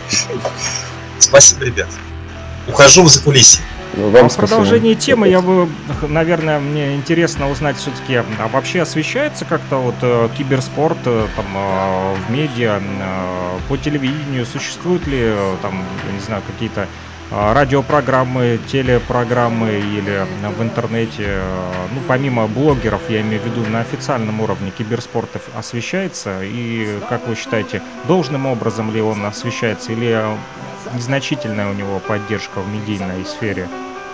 E: Спасибо, ребят. Ухожу в закулисье.
C: Ну, вам
A: в продолжении темы я бы, наверное, мне интересно узнать все-таки, а вообще освещается как-то вот э, киберспорт э, там э, в медиа, э, по телевидению, существуют ли э, там, я не знаю, какие-то э, радиопрограммы, телепрограммы или в интернете, э, ну, помимо блогеров, я имею в виду, на официальном уровне киберспорт освещается, и, как вы считаете, должным образом ли он освещается, или незначительная у него поддержка в медийной сфере?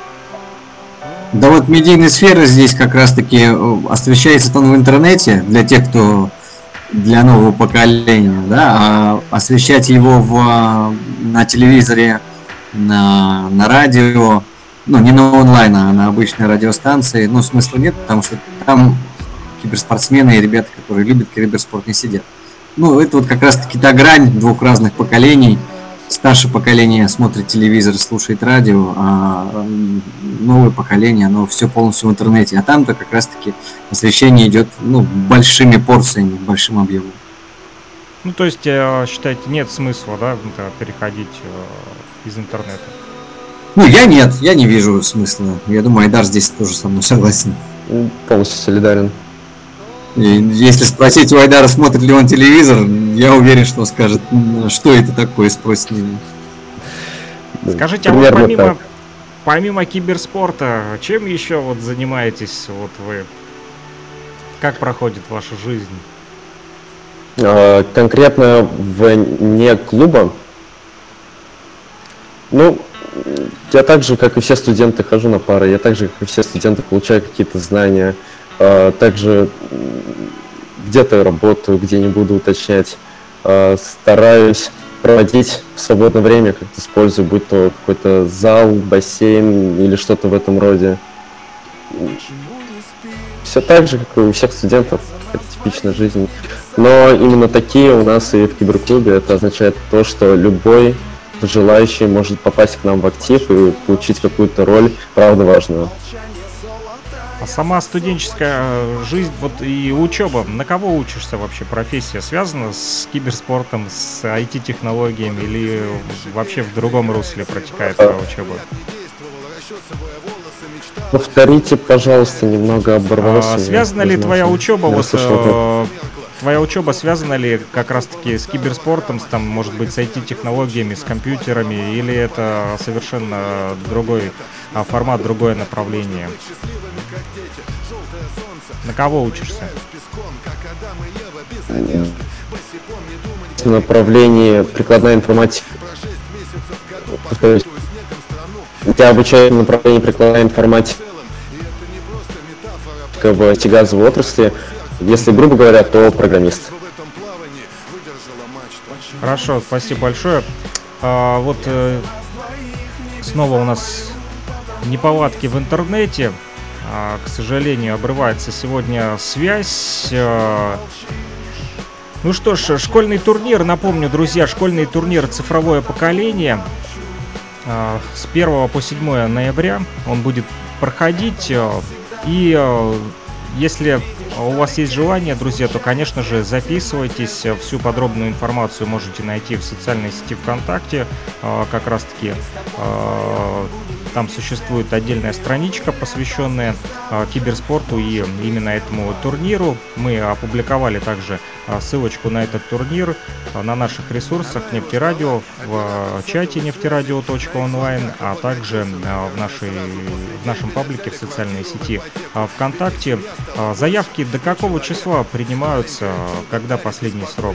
B: Да вот медийная сфера здесь как раз-таки освещается он в интернете для тех, кто для нового поколения, да, а освещать его в, на телевизоре, на, на радио, ну не на онлайн, а на обычной радиостанции, ну смысла нет, потому что там киберспортсмены и ребята, которые любят киберспорт, не сидят. Ну это вот как раз-таки та грань двух разных поколений. Старшее поколение смотрит телевизор, слушает радио, а новое поколение, оно все полностью в интернете. А там-то как раз-таки освещение идет, ну, большими порциями, большим объемом.
A: Ну, то есть, считаете, нет смысла, да, переходить из интернета?
B: Ну, я нет, я не вижу смысла. Я думаю, Айдар здесь тоже со мной согласен.
C: Полностью солидарен.
B: И если спросить у Айдара, смотрит ли он телевизор, я уверен, что он скажет, что это такое, спросит меня.
A: Скажите, а вот помимо, помимо киберспорта, чем еще вот занимаетесь вот вы? Как проходит ваша жизнь?
C: А, конкретно вне клуба? Ну, я так же, как и все студенты, хожу на пары, я так же, как и все студенты, получаю какие-то знания. Также где-то работаю, где не буду уточнять. Стараюсь проводить в свободное время, как-то использую, будь то какой-то зал, бассейн или что-то в этом роде. Все так же, как и у всех студентов, это типичная жизнь. Но именно такие у нас и в киберклубе. Это означает то, что любой желающий может попасть к нам в актив и получить какую-то роль, правда, важную.
A: А сама студенческая жизнь вот и учеба, на кого учишься вообще? Профессия связана с киберспортом, с ай ти-технологиями или вообще в другом русле протекает твоя учеба?
C: Повторите, пожалуйста, немного оборвалось.
A: А, связана ли твоя учеба, вот, э, твоя учеба связана ли как раз-таки с киберспортом, с, там, может быть, с ай ти-технологиями, с компьютерами, или это совершенно другой а, формат, другое направление? На кого учишься?
C: Направление прикладная информатика. Я обучаюсь в направлении прикладная информатика в ай ти-газовой отрасли. Если грубо говоря, то программист.
A: Хорошо, спасибо большое. А, вот э, снова у нас неполадки в интернете. А, к сожалению, обрывается сегодня связь. А, ну что ж, школьный турнир, напомню, друзья, школьный турнир «Цифровое поколение». А, с первого по седьмое ноября он будет проходить. И если у вас есть желание, друзья, то, конечно же, записывайтесь. Всю подробную информацию можете найти в социальной сети ВКонтакте. Как раз-таки там существует отдельная страничка, посвященная киберспорту и именно этому турниру. Мы опубликовали также ссылочку на этот турнир на наших ресурсах Нефтерадио, в чате нефтерадио точка онлайн, а также в, нашей, в нашем паблике в социальной сети ВКонтакте. Заявки до какого числа принимаются, когда последний срок?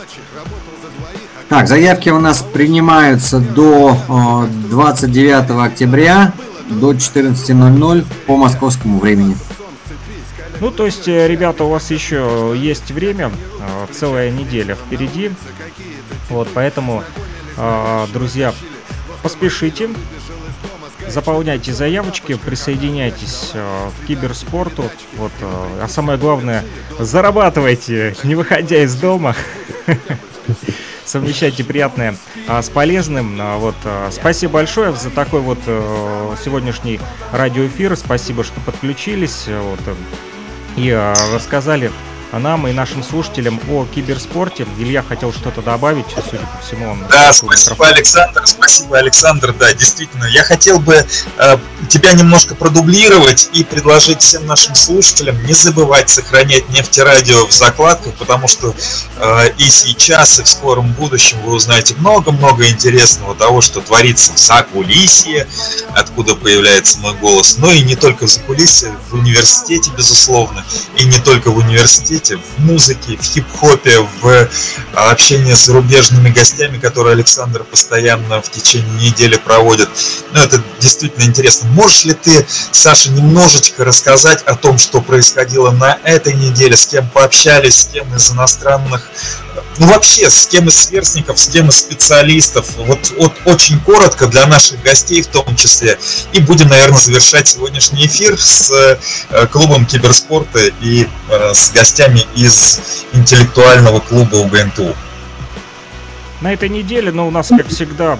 B: Так, заявки у нас принимаются до двадцать девятого октября до четырнадцати ноль-ноль по московскому времени.
A: Ну, то есть, ребята, у вас еще есть время, целая неделя впереди. Вот, поэтому, друзья, поспешите, заполняйте заявочки, присоединяйтесь к киберспорту. Вот, а самое главное, зарабатывайте, не выходя из дома. Совмещайте приятное а, с полезным. А, вот, а, спасибо большое за такой вот а, сегодняшний радиоэфир. Спасибо, что подключились вот, и а, рассказали нам и нашим слушателям о киберспорте. Илья хотел что-то добавить, судя по всему. Он
E: да, спасибо, микрофон. Александр, спасибо, Александр. Да, действительно, я хотел бы э, тебя немножко продублировать и предложить всем нашим слушателям не забывать сохранять Нефтерадио в закладках, потому что э, и сейчас, и в скором будущем вы узнаете много-много интересного того, что творится в закулисье, откуда появляется мой голос, но и не только в закулисье, в университете, безусловно, и не только в университете, в музыке, в хип-хопе, в общении с зарубежными гостями, которые Александр постоянно в течение недели проводит. Ну, это действительно интересно. Можешь ли ты, Саша, немножечко рассказать о том, что происходило на этой неделе, с кем пообщались, с кем из иностранных, ну вообще, с кем из сверстников, с кем из специалистов, вот, вот очень коротко для наших гостей в том числе. И будем, наверное, завершать сегодняшний эфир с э, клубом киберспорта и э, с гостями из интеллектуального клуба УГНТУ.
A: На этой неделе, ну, у нас, как всегда,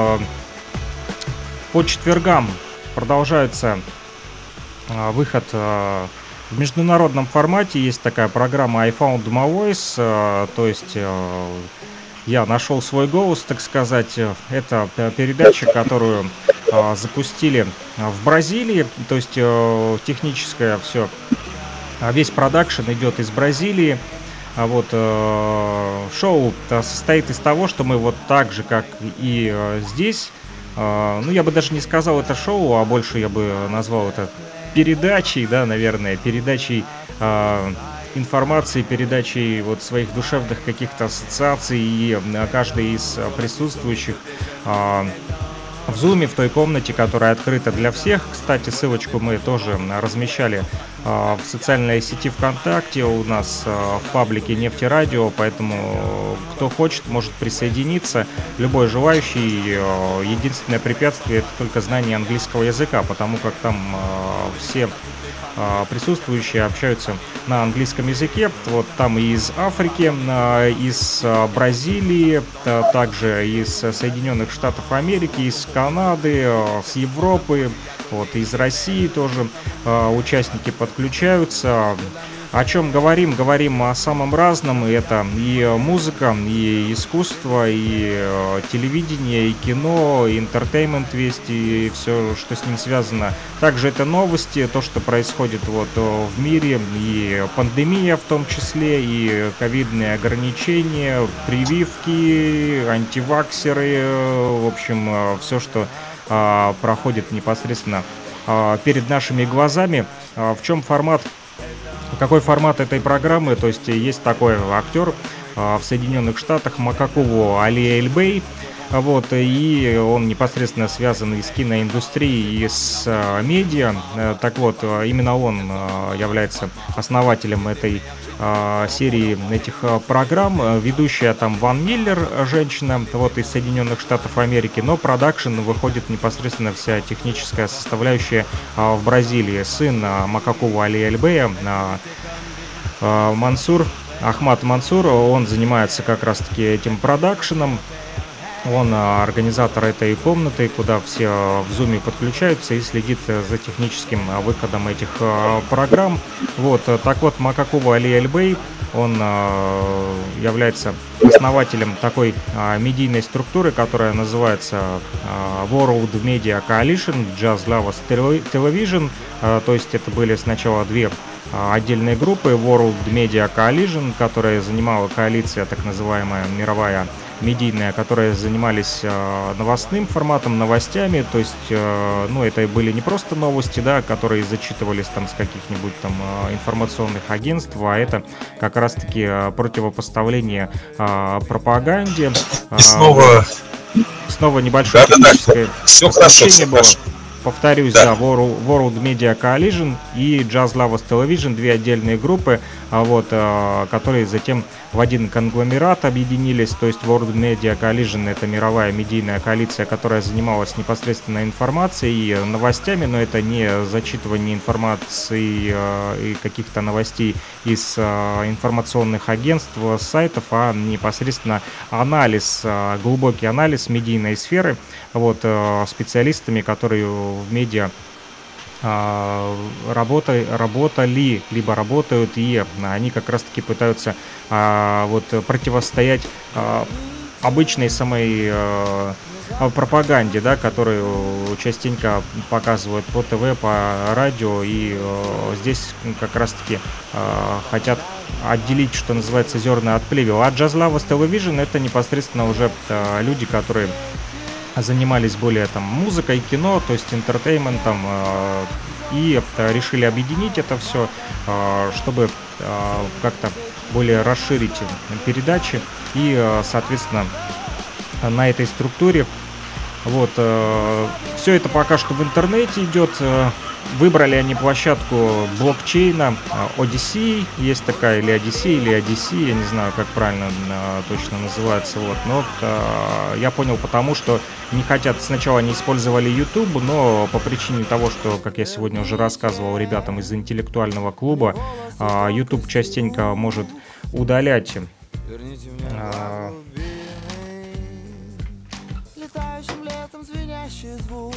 A: по четвергам продолжается выход в международном формате. Есть такая программа I Found My Voice, то есть я нашел свой голос, так сказать. Это передача, которую запустили в Бразилии, то есть техническое все. Весь продакшн идет из Бразилии. А вот э, шоу состоит из того, что мы вот так же, как и э, здесь, э, ну я бы даже не сказал это шоу, а больше я бы назвал это передачей, да, наверное, передачей э, информации, передачей вот своих душевных каких-то ассоциаций, и э, каждый из присутствующих э, в зуме, в той комнате, которая открыта для всех. Кстати, ссылочку мы тоже размещали э, в социальной сети ВКонтакте, у нас э, в паблике Нефтерадио, поэтому кто хочет, может присоединиться. Любой желающий. Э, единственное препятствие — это только знание английского языка, потому как там э, все э, присутствующие общаются на английском языке. Вот там и из Африки, э, из э, Бразилии, э, также из Соединенных Штатов Америки, из Канады, э, с Европы, вот, из России тоже э, участники подключаются. О чем говорим? Говорим о самом разном. Это и музыка, и искусство, и э, телевидение, и кино, и интертеймент весь, и все, что с ним связано. Также это новости, то, что происходит вот в мире, и пандемия в том числе, и ковидные ограничения, прививки, антиваксеры, в общем, все, что э, проходит непосредственно э, перед нашими глазами. Э, в чем формат? Какой формат этой программы? То есть есть такой актер а, в Соединенных Штатах Макакуву Али Эльбей, вот, и он непосредственно связан и с киноиндустрией, и с а, медиа. Так вот, именно он а, является основателем этой а, серии этих а, программ. Ведущая там Ван Миллер, женщина, вот, из Соединенных Штатов Америки, но продакшн выходит непосредственно вся техническая составляющая а, в Бразилии. Сын а, Макакуву Али Эльбея, а, а, Мансур, Ахмад Мансур, он занимается как раз-таки этим продакшеном. Он а, организатор этой комнаты, куда все а, в зуме подключаются и следит а, за техническим а, выходом этих а, программ. Вот, а, так вот, Макакова Али Эльбей, он а, является основателем такой а, медийной структуры, которая называется а, World Media Coalition, Jazz Lovers Television. А, то есть это были сначала две а, отдельные группы: World Media Coalition, которая занимала коалиция, так называемая мировая медийная, которые занимались э, новостным форматом, новостями, то есть, э, ну, это были не просто новости, да, которые зачитывались там с каких-нибудь там э, информационных агентств, а это как раз-таки э, противопоставление э, пропаганде. Э,
E: И снова...
A: Снова небольшое
E: Да, да,
A: техническое
E: да. Все хорошо, все
A: было.
E: хорошо.
A: Повторюсь,
E: Да.
A: да, World, World Media Coalition и Jazz Lovers Television, две отдельные группы, а вот, а, которые затем в один конгломерат объединились. То есть World Media Coalition — это мировая медийная коалиция, которая занималась непосредственно информацией и новостями, но это не зачитывание информации а, и каких-то новостей из а, информационных агентств, сайтов, а непосредственно анализ, а, глубокий анализ медийной сферы, вот, а, специалистами, которые в медиа а, работа, работали, либо работают, и они как раз-таки пытаются а, вот, противостоять а, обычной самой а, пропаганде, да, которую частенько показывают по ТВ, по радио, и а, здесь как раз-таки а, хотят отделить, что называется, зерна от плевел. А Jazz Lovers Television — это непосредственно уже а, люди, которые занимались более там музыкой, кино, то есть интертейментом, э, и э, решили объединить это все, э, чтобы э, как-то более расширить передачи, и, э, соответственно, на этой структуре вот э, все это пока что в интернете идет. Э, выбрали они площадку блокчейна э, Odyssey, есть такая, или Odyssey, или Odyssey, я не знаю, как правильно э, точно называется, вот, но э, я понял потому, что не хотят, сначала не использовали YouTube, но по причине того, что, как я сегодня уже рассказывал ребятам из интеллектуального клуба, э, YouTube частенько может удалять э,
D: Летающим летом звенящий звук.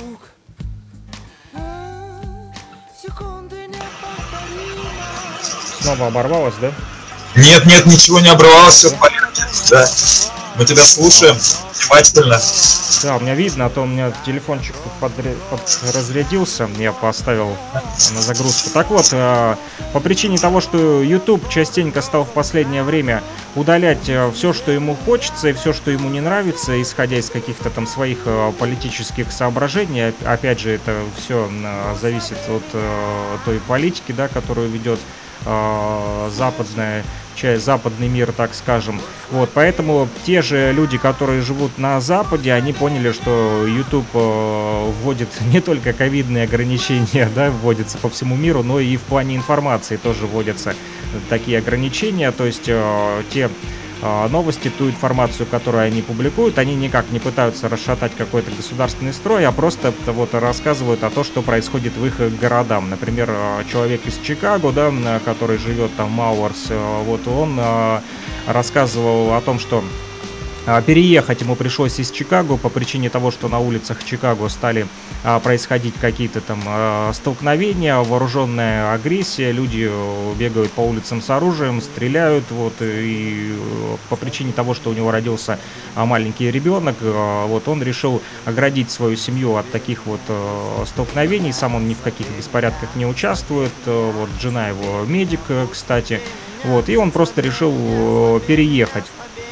D: Секунды неповторимы.
A: снова оборвалось, да?
E: Нет, нет, ничего не обрывалось, все в порядке. Да. Мы тебя слушаем внимательно.
A: Да, у меня видно, а то у меня телефончик тут подре- подразрядился, я поставил на загрузку. Так вот, э, по причине того, что YouTube частенько стал в последнее время удалять э, все, что ему хочется, и все, что ему не нравится, исходя из каких-то там своих э, политических соображений. Оп- Опять же, это все э, зависит от э, той политики, да, которую ведет э, западная часть, западный мир, так скажем. Вот, поэтому те же люди, которые живут на Западе, они поняли, что YouTube э, вводит не только ковидные ограничения, да, вводятся по всему миру, но и в плане информации тоже вводятся такие ограничения. То есть э, те э, новости, ту информацию, которую они публикуют, они никак не пытаются расшатать какой-то государственный строй, а просто вот рассказывают о том, что происходит в их городах. Например, э, человек из Чикаго, да, который живет там, Мауэрс, э, вот он э, рассказывал о том, что э, переехать ему пришлось из Чикаго по причине того, что на улицах Чикаго стали э, происходить какие-то там э, столкновения, вооруженная агрессия, люди э, бегают по улицам с оружием, стреляют, вот, и э, по причине того, что у него родился э, маленький ребенок, э, вот, он решил оградить свою семью от таких вот э, столкновений, сам он ни в каких беспорядках не участвует, э, вот, жена его медик, э, кстати, вот, и он просто решил э, переехать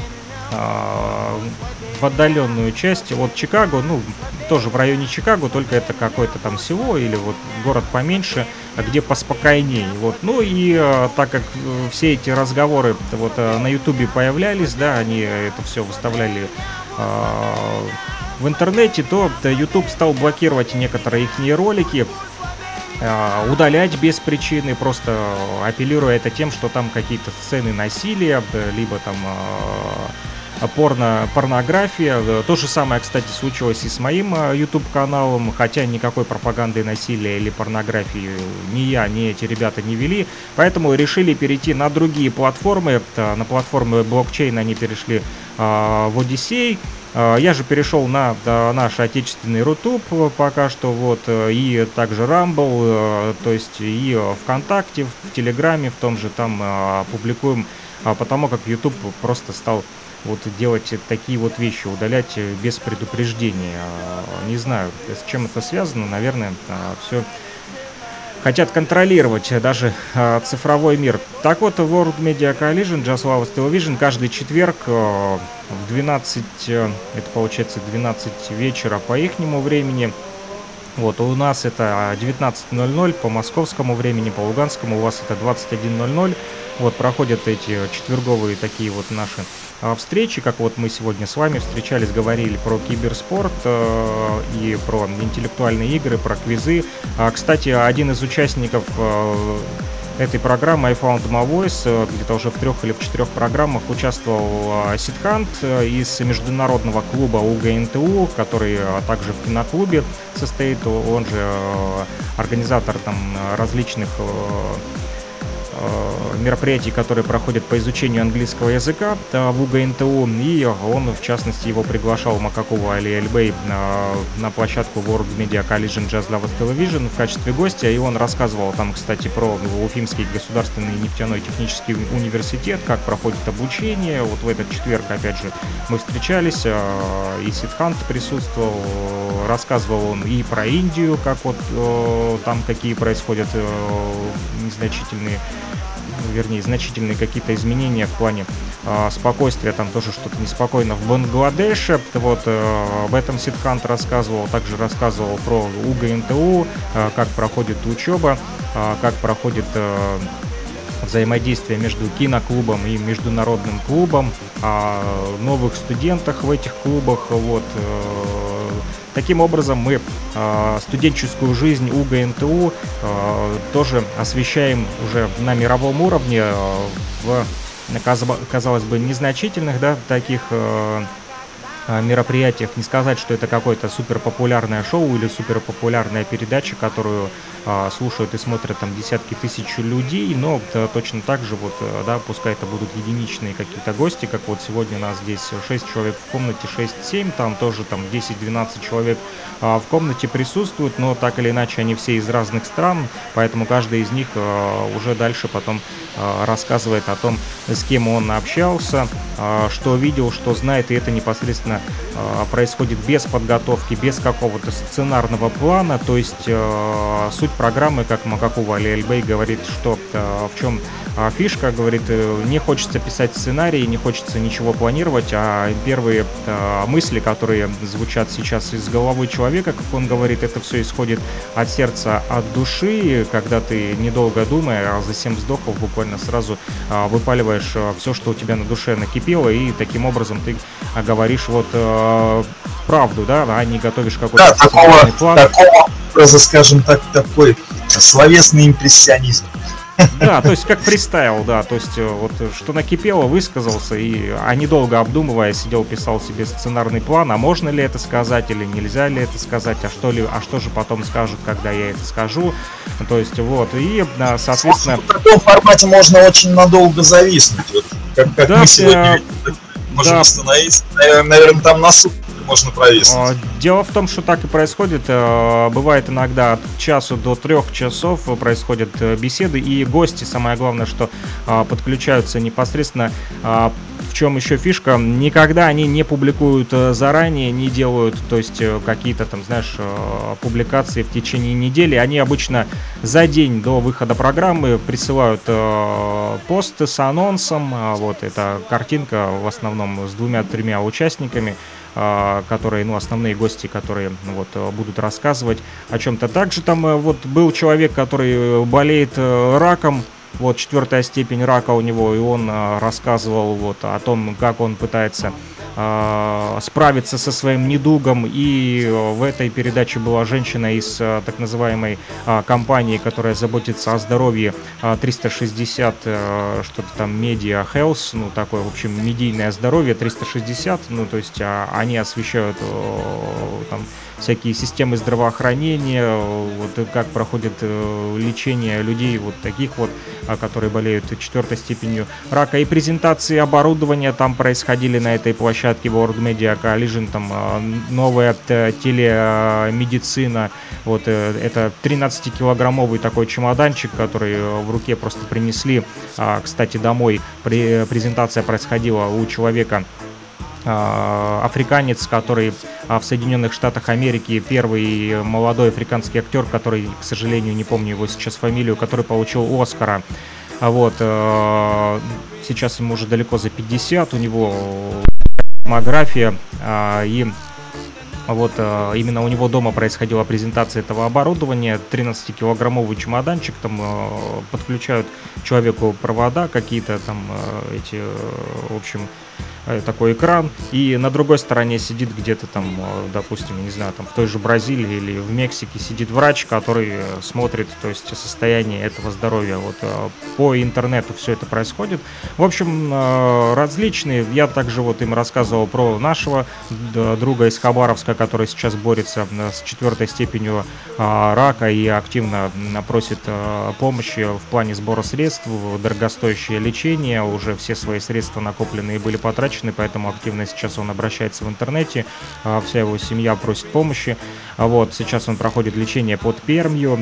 A: в отдаленную часть от Чикаго, ну, тоже в районе Чикаго, только это какое-то там село или вот город поменьше, где поспокойнее. Вот. Ну и э, так как э, все эти разговоры вот э, на Ютубе появлялись, да, они это все выставляли э, в интернете, то YouTube стал блокировать некоторые их ролики, удалять без причины, просто апеллируя это тем, что там какие-то сцены насилия, либо там порно, порнография. То же самое, кстати, случилось и с моим YouTube-каналом, хотя никакой пропаганды насилия или порнографии ни я, ни эти ребята не вели, поэтому решили перейти на другие платформы. На платформы блокчейн они перешли в Odyssey. Я же перешел на наш отечественный Рутуб пока что, вот, и также Rumble, то есть и ВКонтакте, в Телеграме, в том же там публикуем, потому как YouTube просто стал вот делать такие вот вещи, удалять без предупреждения. Не знаю, с чем это связано, наверное, все хотят контролировать даже э, цифровой мир. Так вот, World Media Coalition, Just Love Television каждый четверг э, в двенадцать, э, это получается двенадцать вечера по ихнему времени. Вот, у нас это девятнадцать ноль ноль по московскому времени, по луганскому у вас это двадцать один ноль ноль. Вот, проходят эти четверговые такие вот наши а, встречи, как вот мы сегодня с вами встречались, говорили про киберспорт э, и про интеллектуальные игры, про квизы. А, кстати, один из участников э, этой программы I Found My Voice, где-то уже в трех или в четырех программах участвовал Сидхант из международного клуба УГНТУ, который также в киноклубе состоит, он же организатор там различных мероприятий, которые проходят по изучению английского языка в УГНТУ, и он, в частности, его приглашал Макакова Али Эльбей на, на площадку World Media Coalition Just Love Television в качестве гостя, и он рассказывал там, кстати, про Уфимский государственный нефтяной технический университет, как проходит обучение. Вот в этот четверг, опять же, мы встречались, и Сидхант присутствовал, рассказывал он и про Индию, как вот там какие происходят незначительные вернее, значительные какие-то изменения в плане э, спокойствия, там тоже что-то неспокойно в Бангладеше. Вот э, об этом Сидхант рассказывал, также рассказывал про УГНТУ, э, как проходит учеба, э, как проходит э, взаимодействие между киноклубом и международным клубом, о новых студентах в этих клубах. Вот, э, таким образом, мы э, студенческую жизнь УГНТУ э, тоже освещаем уже на мировом уровне, э, в, казалось бы, незначительных, да, таких э, мероприятиях. Не сказать, что это какое-то суперпопулярное шоу или суперпопулярная передача, которую а, слушают и смотрят там десятки тысяч людей, но да, точно так же вот, да, пускай это будут единичные какие-то гости, как вот сегодня у нас здесь шесть человек в комнате, шесть-семь, там тоже там десять-двенадцать человек а, в комнате присутствуют, но так или иначе они все из разных стран, поэтому каждый из них а, уже дальше потом а, рассказывает о том, с кем он общался, а, что видел, что знает, и это непосредственно а, происходит без подготовки, без какого-то сценарного плана, то есть а, суть программы, как Макакова Али Эльбей говорит, что а, в чем а, фишка, говорит, не хочется писать сценарий, не хочется ничего планировать, а первые а, мысли, которые звучат сейчас из головы человека, как он говорит, это все исходит от сердца, от души, когда ты, недолго думая, а за семь вздохов буквально сразу а, выпаливаешь а, все, что у тебя на душе накипело, и таким образом ты а, говоришь вот а, правду, да, а не готовишь какой-то
E: да,
A: сценарный план.
E: Такого образа, скажем так, такой словесный импрессионизм.
A: Да, то есть как фристайл, да, то есть вот что накипело, высказался, и, а недолго обдумывая, сидел, писал себе сценарный план, а можно ли это сказать или нельзя ли это сказать, а что, ли, а что же потом скажут, когда я это скажу, то есть вот, и, соответственно...
E: В таком формате можно очень надолго зависнуть, вот, как, как
A: да,
E: мы сегодня
A: да,
E: можем
A: да.
E: остановиться, наверное, там на сутки можно провиснуть.
A: Дело в том, что так и происходит. Бывает иногда от часу до трех часов происходят беседы, и гости, самое главное, что подключаются непосредственно. В чем еще фишка? Никогда они не публикуют заранее, не делают, то есть какие-то там, знаешь, публикации в течение недели. Они обычно за день до выхода программы присылают пост с анонсом. Вот эта картинка в основном с двумя-тремя участниками, которые, ну, основные гости, которые, ну, вот, будут рассказывать о чем-то. Также там вот был человек, который болеет раком, вот, четвертая степень рака у него, и он а, рассказывал вот о том, как он пытается а, справиться со своим недугом. И в этой передаче была женщина из а, так называемой а, компании, которая заботится о здоровье, а, триста шестьдесят, а, что-то там, Media Health, ну, такое, в общем, медийное здоровье триста шестьдесят, ну, то есть а, они освещают а, там всякие системы здравоохранения, вот как проходит э, лечение людей вот таких вот, а, которые болеют четвертой степенью рака. И презентации оборудования там происходили на этой площадке. площадке World Media Coalition, там новая телемедицина. Вот это тринадцатикилограммовый такой чемоданчик, который в руке просто принесли, кстати, домой. Презентация происходила у человека, африканец, который в Соединенных Штатах Америки, первый молодой африканский актер, который, к сожалению, не помню его сейчас фамилию, который получил Оскара. Вот, сейчас ему уже далеко за пятьдесят, у него фильмография, и вот именно у него дома происходила презентация этого оборудования. тринадцатикилограммовый чемоданчик, там подключают человеку провода какие-то, там эти, в общем, такой экран, и на другой стороне сидит где-то там, допустим, не знаю, там в той же Бразилии или в Мексике сидит врач, который смотрит, то есть, состояние этого здоровья. Вот по интернету все это происходит. В общем, различные. Я также вот им рассказывал про нашего друга из Хабаровска, который сейчас борется с четвертой степенью рака и активно просит помощи в плане сбора средств, дорогостоящее лечение. Уже все свои средства накопленные были потрачены, поэтому активно сейчас он обращается в интернете, вся его семья просит помощи. Вот, сейчас он проходит лечение под Пермью,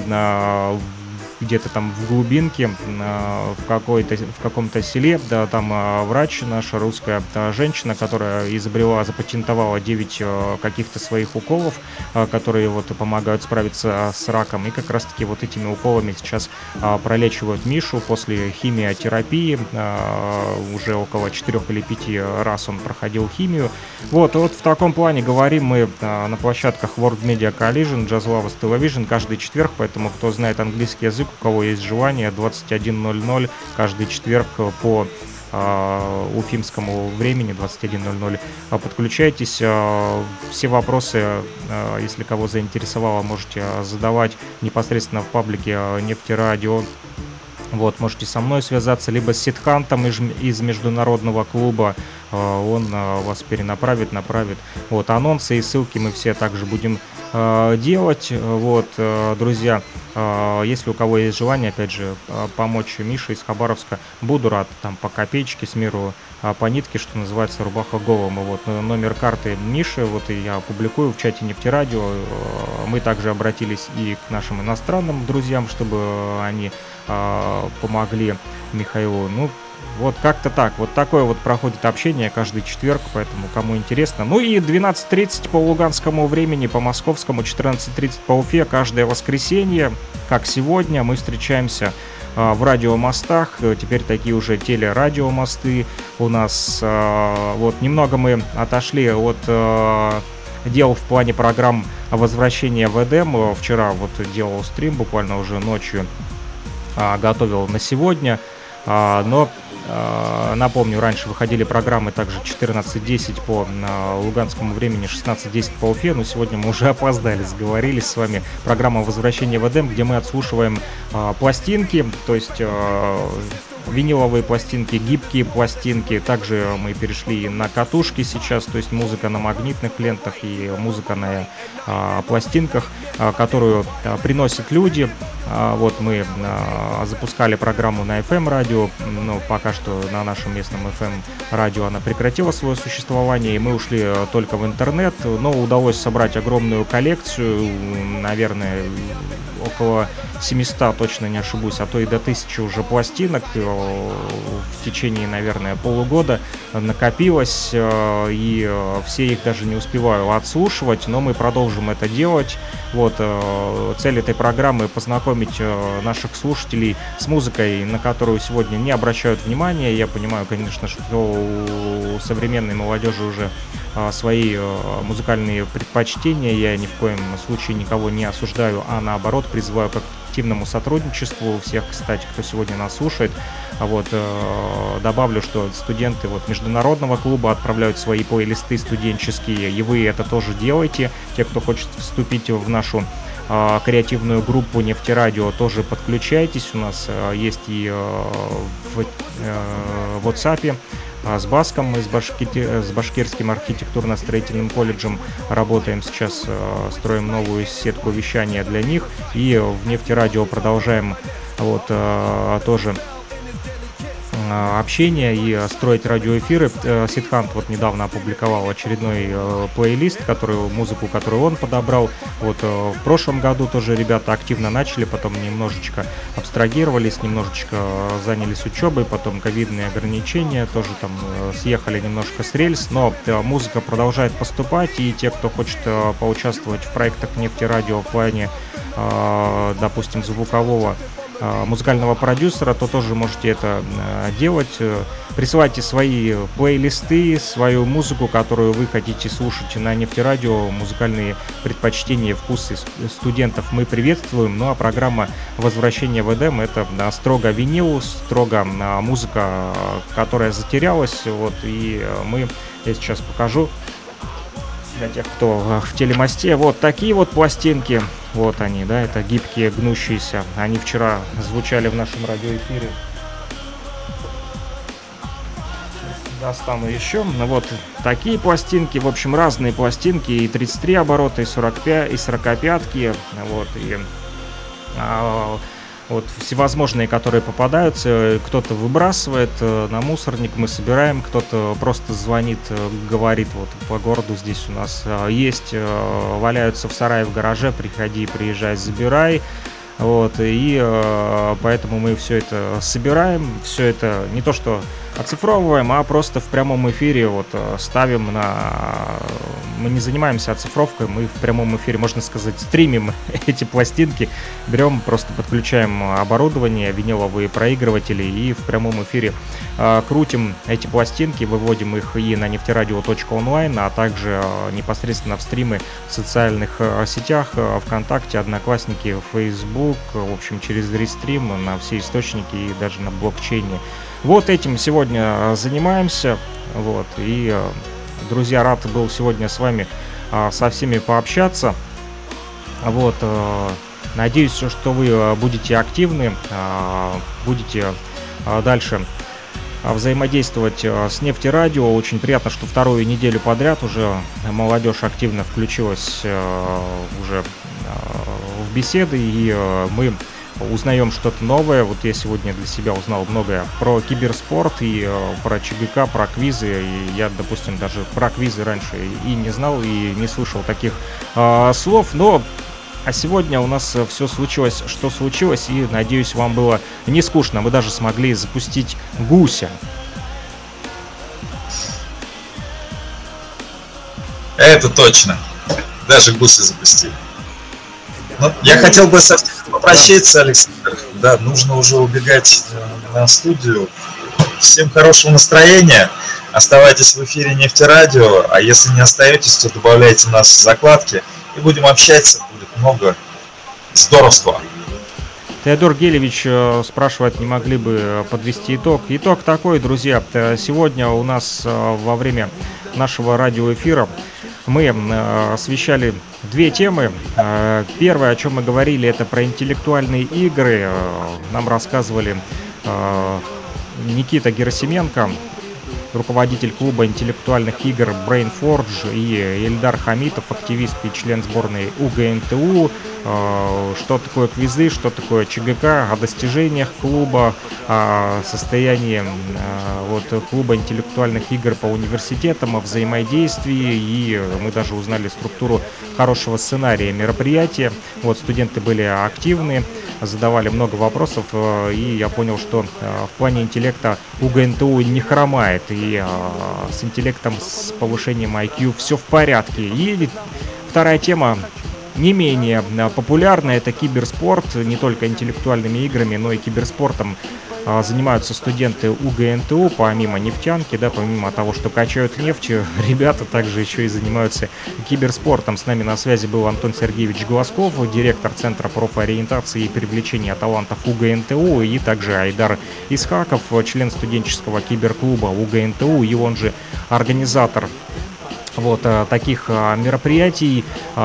A: где-то там в глубинке, в, какой-то, в каком-то селе, да, там врач, наша русская женщина, которая изобрела, запатентовала девять каких-то своих уколов, которые вот помогают справиться с раком, и как раз-таки вот этими уколами сейчас пролечивают Мишу после химиотерапии, уже около четырех или пяти раз он проходил химию. Вот, вот в таком плане говорим мы на площадках World Media Coalition, Jazz Lovers Television каждый четверг, поэтому кто знает английский язык, у кого есть желание, двадцать один ноль ноль каждый четверг по э, уфимскому времени, двадцать один ноль ноль. Подключайтесь, э, все вопросы, э, если кого заинтересовало, можете задавать непосредственно в паблике Нефтерадио. Вот, можете со мной связаться, либо с Сидхантом из, из международного клуба, э, он э, вас перенаправит, направит. Вот, анонсы и ссылки мы все также будем э, делать. Вот, э, друзья, э, если у кого есть желание, опять же, э, помочь Мише из Хабаровска, буду рад, там по копеечке, с миру э, по нитке, что называется, рубаха голому. Вот, номер карты Миши, вот и я публикую в чате Нефтерадио. Э, мы также обратились и к нашим иностранным друзьям, чтобы они помогли Михаилу. Ну, вот как-то так. Вот такое вот проходит общение каждый четверг, поэтому кому интересно. Ну и двенадцать тридцать по луганскому времени, по московскому четырнадцать тридцать по Уфе каждое воскресенье, как сегодня, мы встречаемся в радиомостах. Теперь такие уже телерадиомосты у нас. Вот немного мы отошли от дел в плане программ возвращения в Эдем. Вчера вот делал стрим, буквально уже ночью готовил на сегодня, но напомню, раньше выходили программы также четырнадцать десять по луганскому времени, шестнадцать десять по Уфе, но сегодня мы уже опоздали, сговорились с вами. Программа «Возвращение в Эдем», где мы отслушиваем пластинки, то есть виниловые пластинки, гибкие пластинки. Также мы перешли на катушки сейчас, то есть музыка на магнитных лентах и музыка на а, пластинках, а, которую а, приносят люди. А, вот мы а, запускали программу на эф эм-радио, но пока что на нашем местном эф эм-радио она прекратила свое существование, и мы ушли только в интернет, но удалось собрать огромную коллекцию, наверное, около семисот, точно не ошибусь, а то и до тысячи уже пластинок в течение, наверное, полугода накопилось, и все их даже не успеваю отслушивать, но мы продолжим это делать. Вот, цель этой программы — познакомить наших слушателей с музыкой, на которую сегодня не обращают внимания. Я понимаю, конечно, что у современной молодежи уже свои музыкальные предпочтения. Я ни в коем случае никого не осуждаю, а наоборот призываю к активному сотрудничеству всех, кстати, кто сегодня нас слушает. А вот э, добавлю, что студенты вот международного клуба отправляют свои плейлисты студенческие, и вы это тоже делаете. Те, кто хочет вступить в нашу э, креативную группу Нефтерадио, тоже подключайтесь. У нас э, есть и э, в, э, в WhatsApp с Баском, мы с, Башки... с Башкирским архитектурно-строительным колледжем работаем сейчас, строим новую сетку вещания для них, и в Нефтерадио продолжаем вот тоже общения и строить радиоэфиры. Сидхант вот недавно опубликовал очередной плейлист, которую, музыку, которую он подобрал. Вот в прошлом году тоже ребята активно начали, потом немножечко абстрагировались, немножечко занялись учебой, потом ковидные ограничения тоже там съехали немножко с рельс, но музыка продолжает поступать, и те, кто хочет поучаствовать в проектах Нефтерадио в плане, допустим, звукового музыкального продюсера, то тоже можете это делать. Присылайте свои плейлисты, свою музыку, которую вы хотите слушать на Нефтерадио, музыкальные предпочтения, вкусы студентов мы приветствуем. Ну а программа «Возвращение в Эдем» — это строго винил, строго музыка, которая затерялась. Вот, и мы, я сейчас покажу для тех, кто в телемосте. Вот такие вот пластинки. Вот они, да, это гибкие, гнущиеся. Они вчера звучали в нашем радиоэфире. Достану еще. Вот такие пластинки. В общем, разные пластинки. И тридцать три оборота, и сорок пять, и сорокопятки. Вот, и... А, вот всевозможные, которые попадаются, кто-то выбрасывает на мусорник, мы собираем, кто-то просто звонит, говорит, вот по городу здесь у нас есть, валяются в сарае в гараже, приходи, приезжай, забирай. Вот, и э, поэтому мы все это собираем, все это не то что оцифровываем, а просто в прямом эфире вот ставим на... Мы не занимаемся оцифровкой, мы в прямом эфире, можно сказать, стримим эти пластинки, берем, просто подключаем оборудование, виниловые проигрыватели и в прямом эфире э, крутим эти пластинки, выводим их и на нефтерадио точка онлайн, а также э, непосредственно в стримы в социальных э, сетях, э, ВКонтакте, Одноклассники, Facebook, в общем, через рестрим на все источники и даже на блокчейне. Вот этим сегодня занимаемся. Вот, и, друзья, рад был сегодня с вами со всеми пообщаться. Вот, надеюсь, что вы будете активны, будете дальше взаимодействовать с Нефтерадио. Очень приятно, что вторую неделю подряд уже молодежь активно включилась уже в беседы, и мы узнаем что-то новое. Вот я сегодня для себя узнал многое про киберспорт и про ЧГК, про квизы. И я, допустим, даже про квизы раньше и не знал, и не слышал таких э, слов. Но а сегодня у нас все случилось, что случилось, и, надеюсь, вам было не скучно. Мы даже смогли запустить гуся.
E: Это точно. Даже гуся запустили. Ну, я хотел бы со всеми попрощаться, Александр. Да, нужно уже убегать на студию. Всем хорошего настроения. Оставайтесь в эфире Нефтерадио. А если не остаетесь, то добавляйте нас в закладки. И будем общаться. Будет много здоровства.
A: Теодор Гелевич спрашивает, не могли бы подвести итог. Итог такой, друзья. Сегодня у нас во время нашего радиоэфира мы освещали две темы. Первое, о чем мы говорили, это про интеллектуальные игры. Нам рассказывали Никита Герасименко, руководитель клуба интеллектуальных игр Brain Forge, и Ильдар Хамитов, активист и член сборной УГНТУ. Что такое квизы, что такое ЧГК, о достижениях клуба, о состоянии вот, клуба интеллектуальных игр по университетам, о взаимодействии, и мы даже узнали структуру хорошего сценария мероприятия. Вот, студенты были активны, задавали много вопросов, и я понял, что в плане интеллекта УГНТУ не хромает, и с интеллектом, с повышением ай кью все в порядке. И вторая тема, не менее популярная, это киберспорт. Не только интеллектуальными играми, но и киберспортом занимаются студенты УГНТУ, помимо нефтянки, да, помимо того, что качают нефть, ребята также еще и занимаются киберспортом. С нами на связи был Антон Сергеевич Глазков, директор Центра профориентации и привлечения талантов УГНТУ, и также Айдар Исхаков, член студенческого киберклуба УГНТУ, и он же организатор вот таких мероприятий,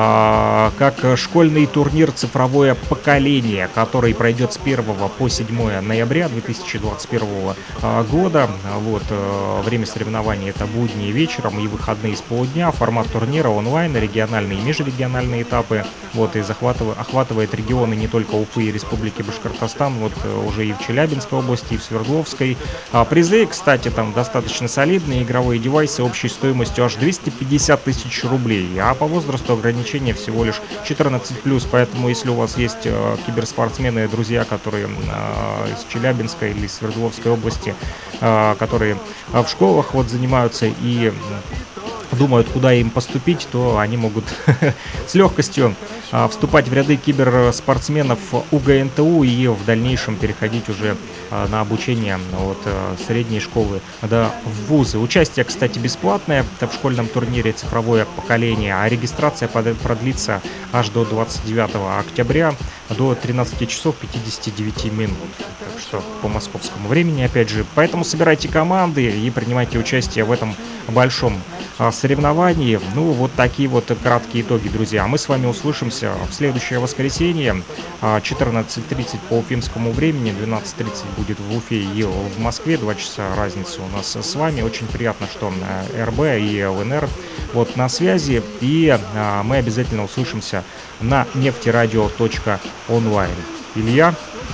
A: как школьный турнир «Цифровое поколение», который пройдет с первого по седьмое ноября две тысячи двадцать первого года. Вот, время соревнований — это будни вечером и выходные с полудня. Формат турнира онлайн, региональные и межрегиональные этапы. Вот, и захватывает, охватывает регионы не только Уфы и Республики Башкортостан, вот уже и в Челябинской области, и в Свердловской. Призы, кстати, там достаточно солидные, игровые девайсы общей стоимостью аж двести пятьдесят тысяч рублей, а по возрасту ограничение всего лишь четырнадцать плюс, поэтому если у вас есть э, киберспортсмены, друзья, которые э, из Челябинской или Свердловской области, э, которые э, в школах вот занимаются и думают, куда им поступить, то они могут с легкостью а, вступать в ряды киберспортсменов УГНТУ и в дальнейшем переходить уже а, на обучение от а, средней школы до вузы. Участие, кстати, бесплатное в школьном турнире «Цифровое поколение», а регистрация под, продлится аж до двадцать девятого октября до тринадцати часов пятидесяти девяти минут. Так что по московскому времени, опять же. Поэтому собирайте команды и принимайте участие в этом большом соревнований. Ну, вот такие вот краткие итоги, друзья. Мы с вами услышимся в следующее воскресенье, четырнадцать тридцать по уфимскому времени, двенадцать тридцать будет в Уфе и в Москве, два часа разницы у нас с вами. Очень приятно, что эр бэ и эл эн эр вот на связи, и мы обязательно услышимся на нефтерадио точка онлайн. Илья?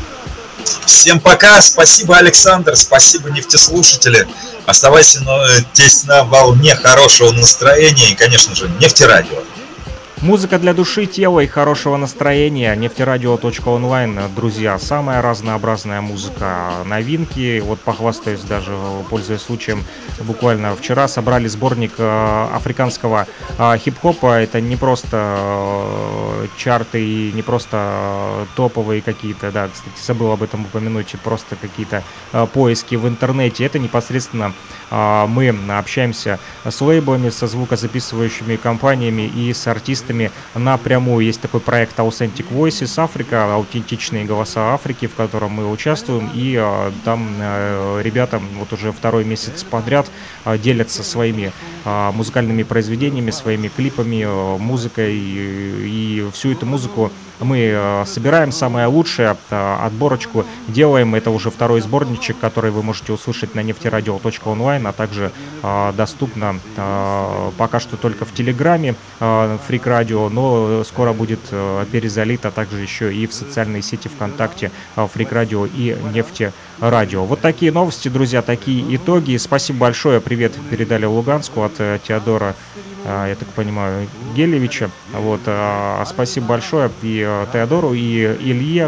E: Всем пока, спасибо, Александр, спасибо, нефтеслушатели. Оставайся здесь на волне хорошего настроения и, конечно же, Нефтерадио.
A: Музыка для души, тела и хорошего настроения. нефтерадио точка онлайн, друзья. Самая разнообразная музыка. Новинки. Вот похвастаюсь даже, пользуясь случаем, буквально вчера собрали сборник африканского хип-хопа. Это не просто чарты и не просто топовые какие-то, да, кстати, забыл об этом упомянуть, просто какие-то поиски в интернете. Это непосредственно мы общаемся с лейблами, со звукозаписывающими компаниями и с артистами напрямую. Есть такой проект Authentic Voices Africa, аутентичные голоса Африки, в котором мы участвуем, и а, там а, ребята вот уже второй месяц подряд а, делятся своими а, музыкальными произведениями, своими клипами, а, музыкой, и, и всю эту музыку мы а, собираем, самое лучшее, а, отборочку делаем. Это уже второй сборничек, который вы можете услышать на нефтерадио точка онлайн, а также а, доступно а, пока что только в Телеграме а, Freak Radio, но скоро будет а, перезалит, а также еще и в социальной сети ВКонтакте а, Freak Radio и Нефтерадио. Вот такие новости, друзья, такие итоги. Спасибо большое. Привет передали Луганску от а, Теодора, а, я так понимаю, Гелевича. Вот, а, спасибо большое и а, Теодору, и Илье,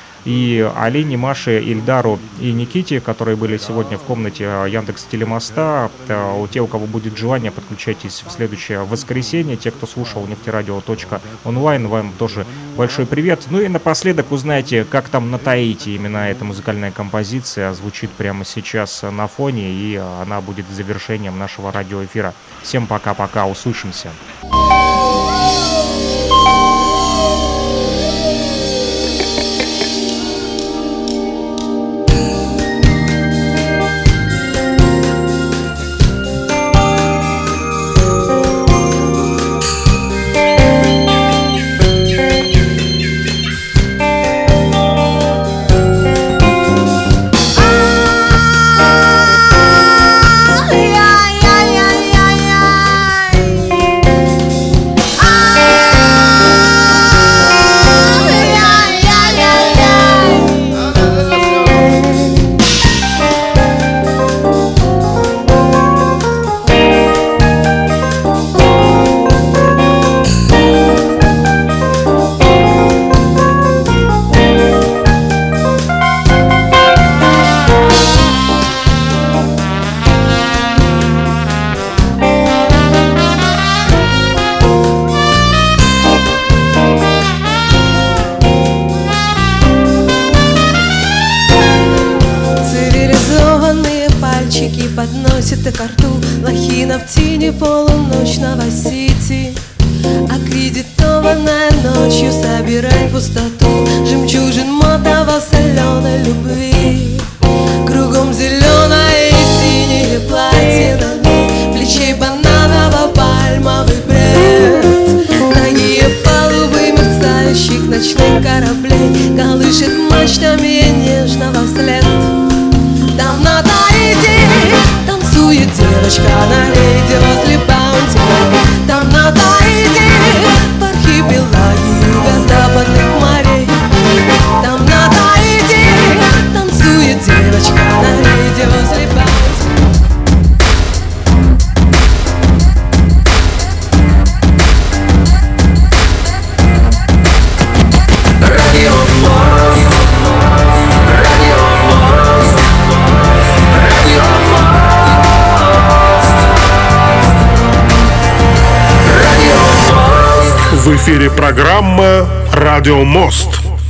A: и Алине, Маше, Ильдару и Никите, которые были сегодня в комнате Яндекс.Телемоста. У тех, у кого будет желание, подключайтесь в следующее воскресенье. Те, кто слушал нефтерадио точка онлайн, вам тоже большой привет. Ну и напоследок узнаете, как там на Таити именно эта музыкальная композиция звучит прямо сейчас на фоне, и она будет завершением нашего радиоэфира. Всем пока-пока, услышимся.
H: Подносит к рту лохина в тени полуночного сити. Аккредитованная ночью собирай пустоту жемчужин мотова соленой любви. Кругом зеленое и синее платье на ней, плечей бананового пальма
I: В эфире программа «Радио Мост».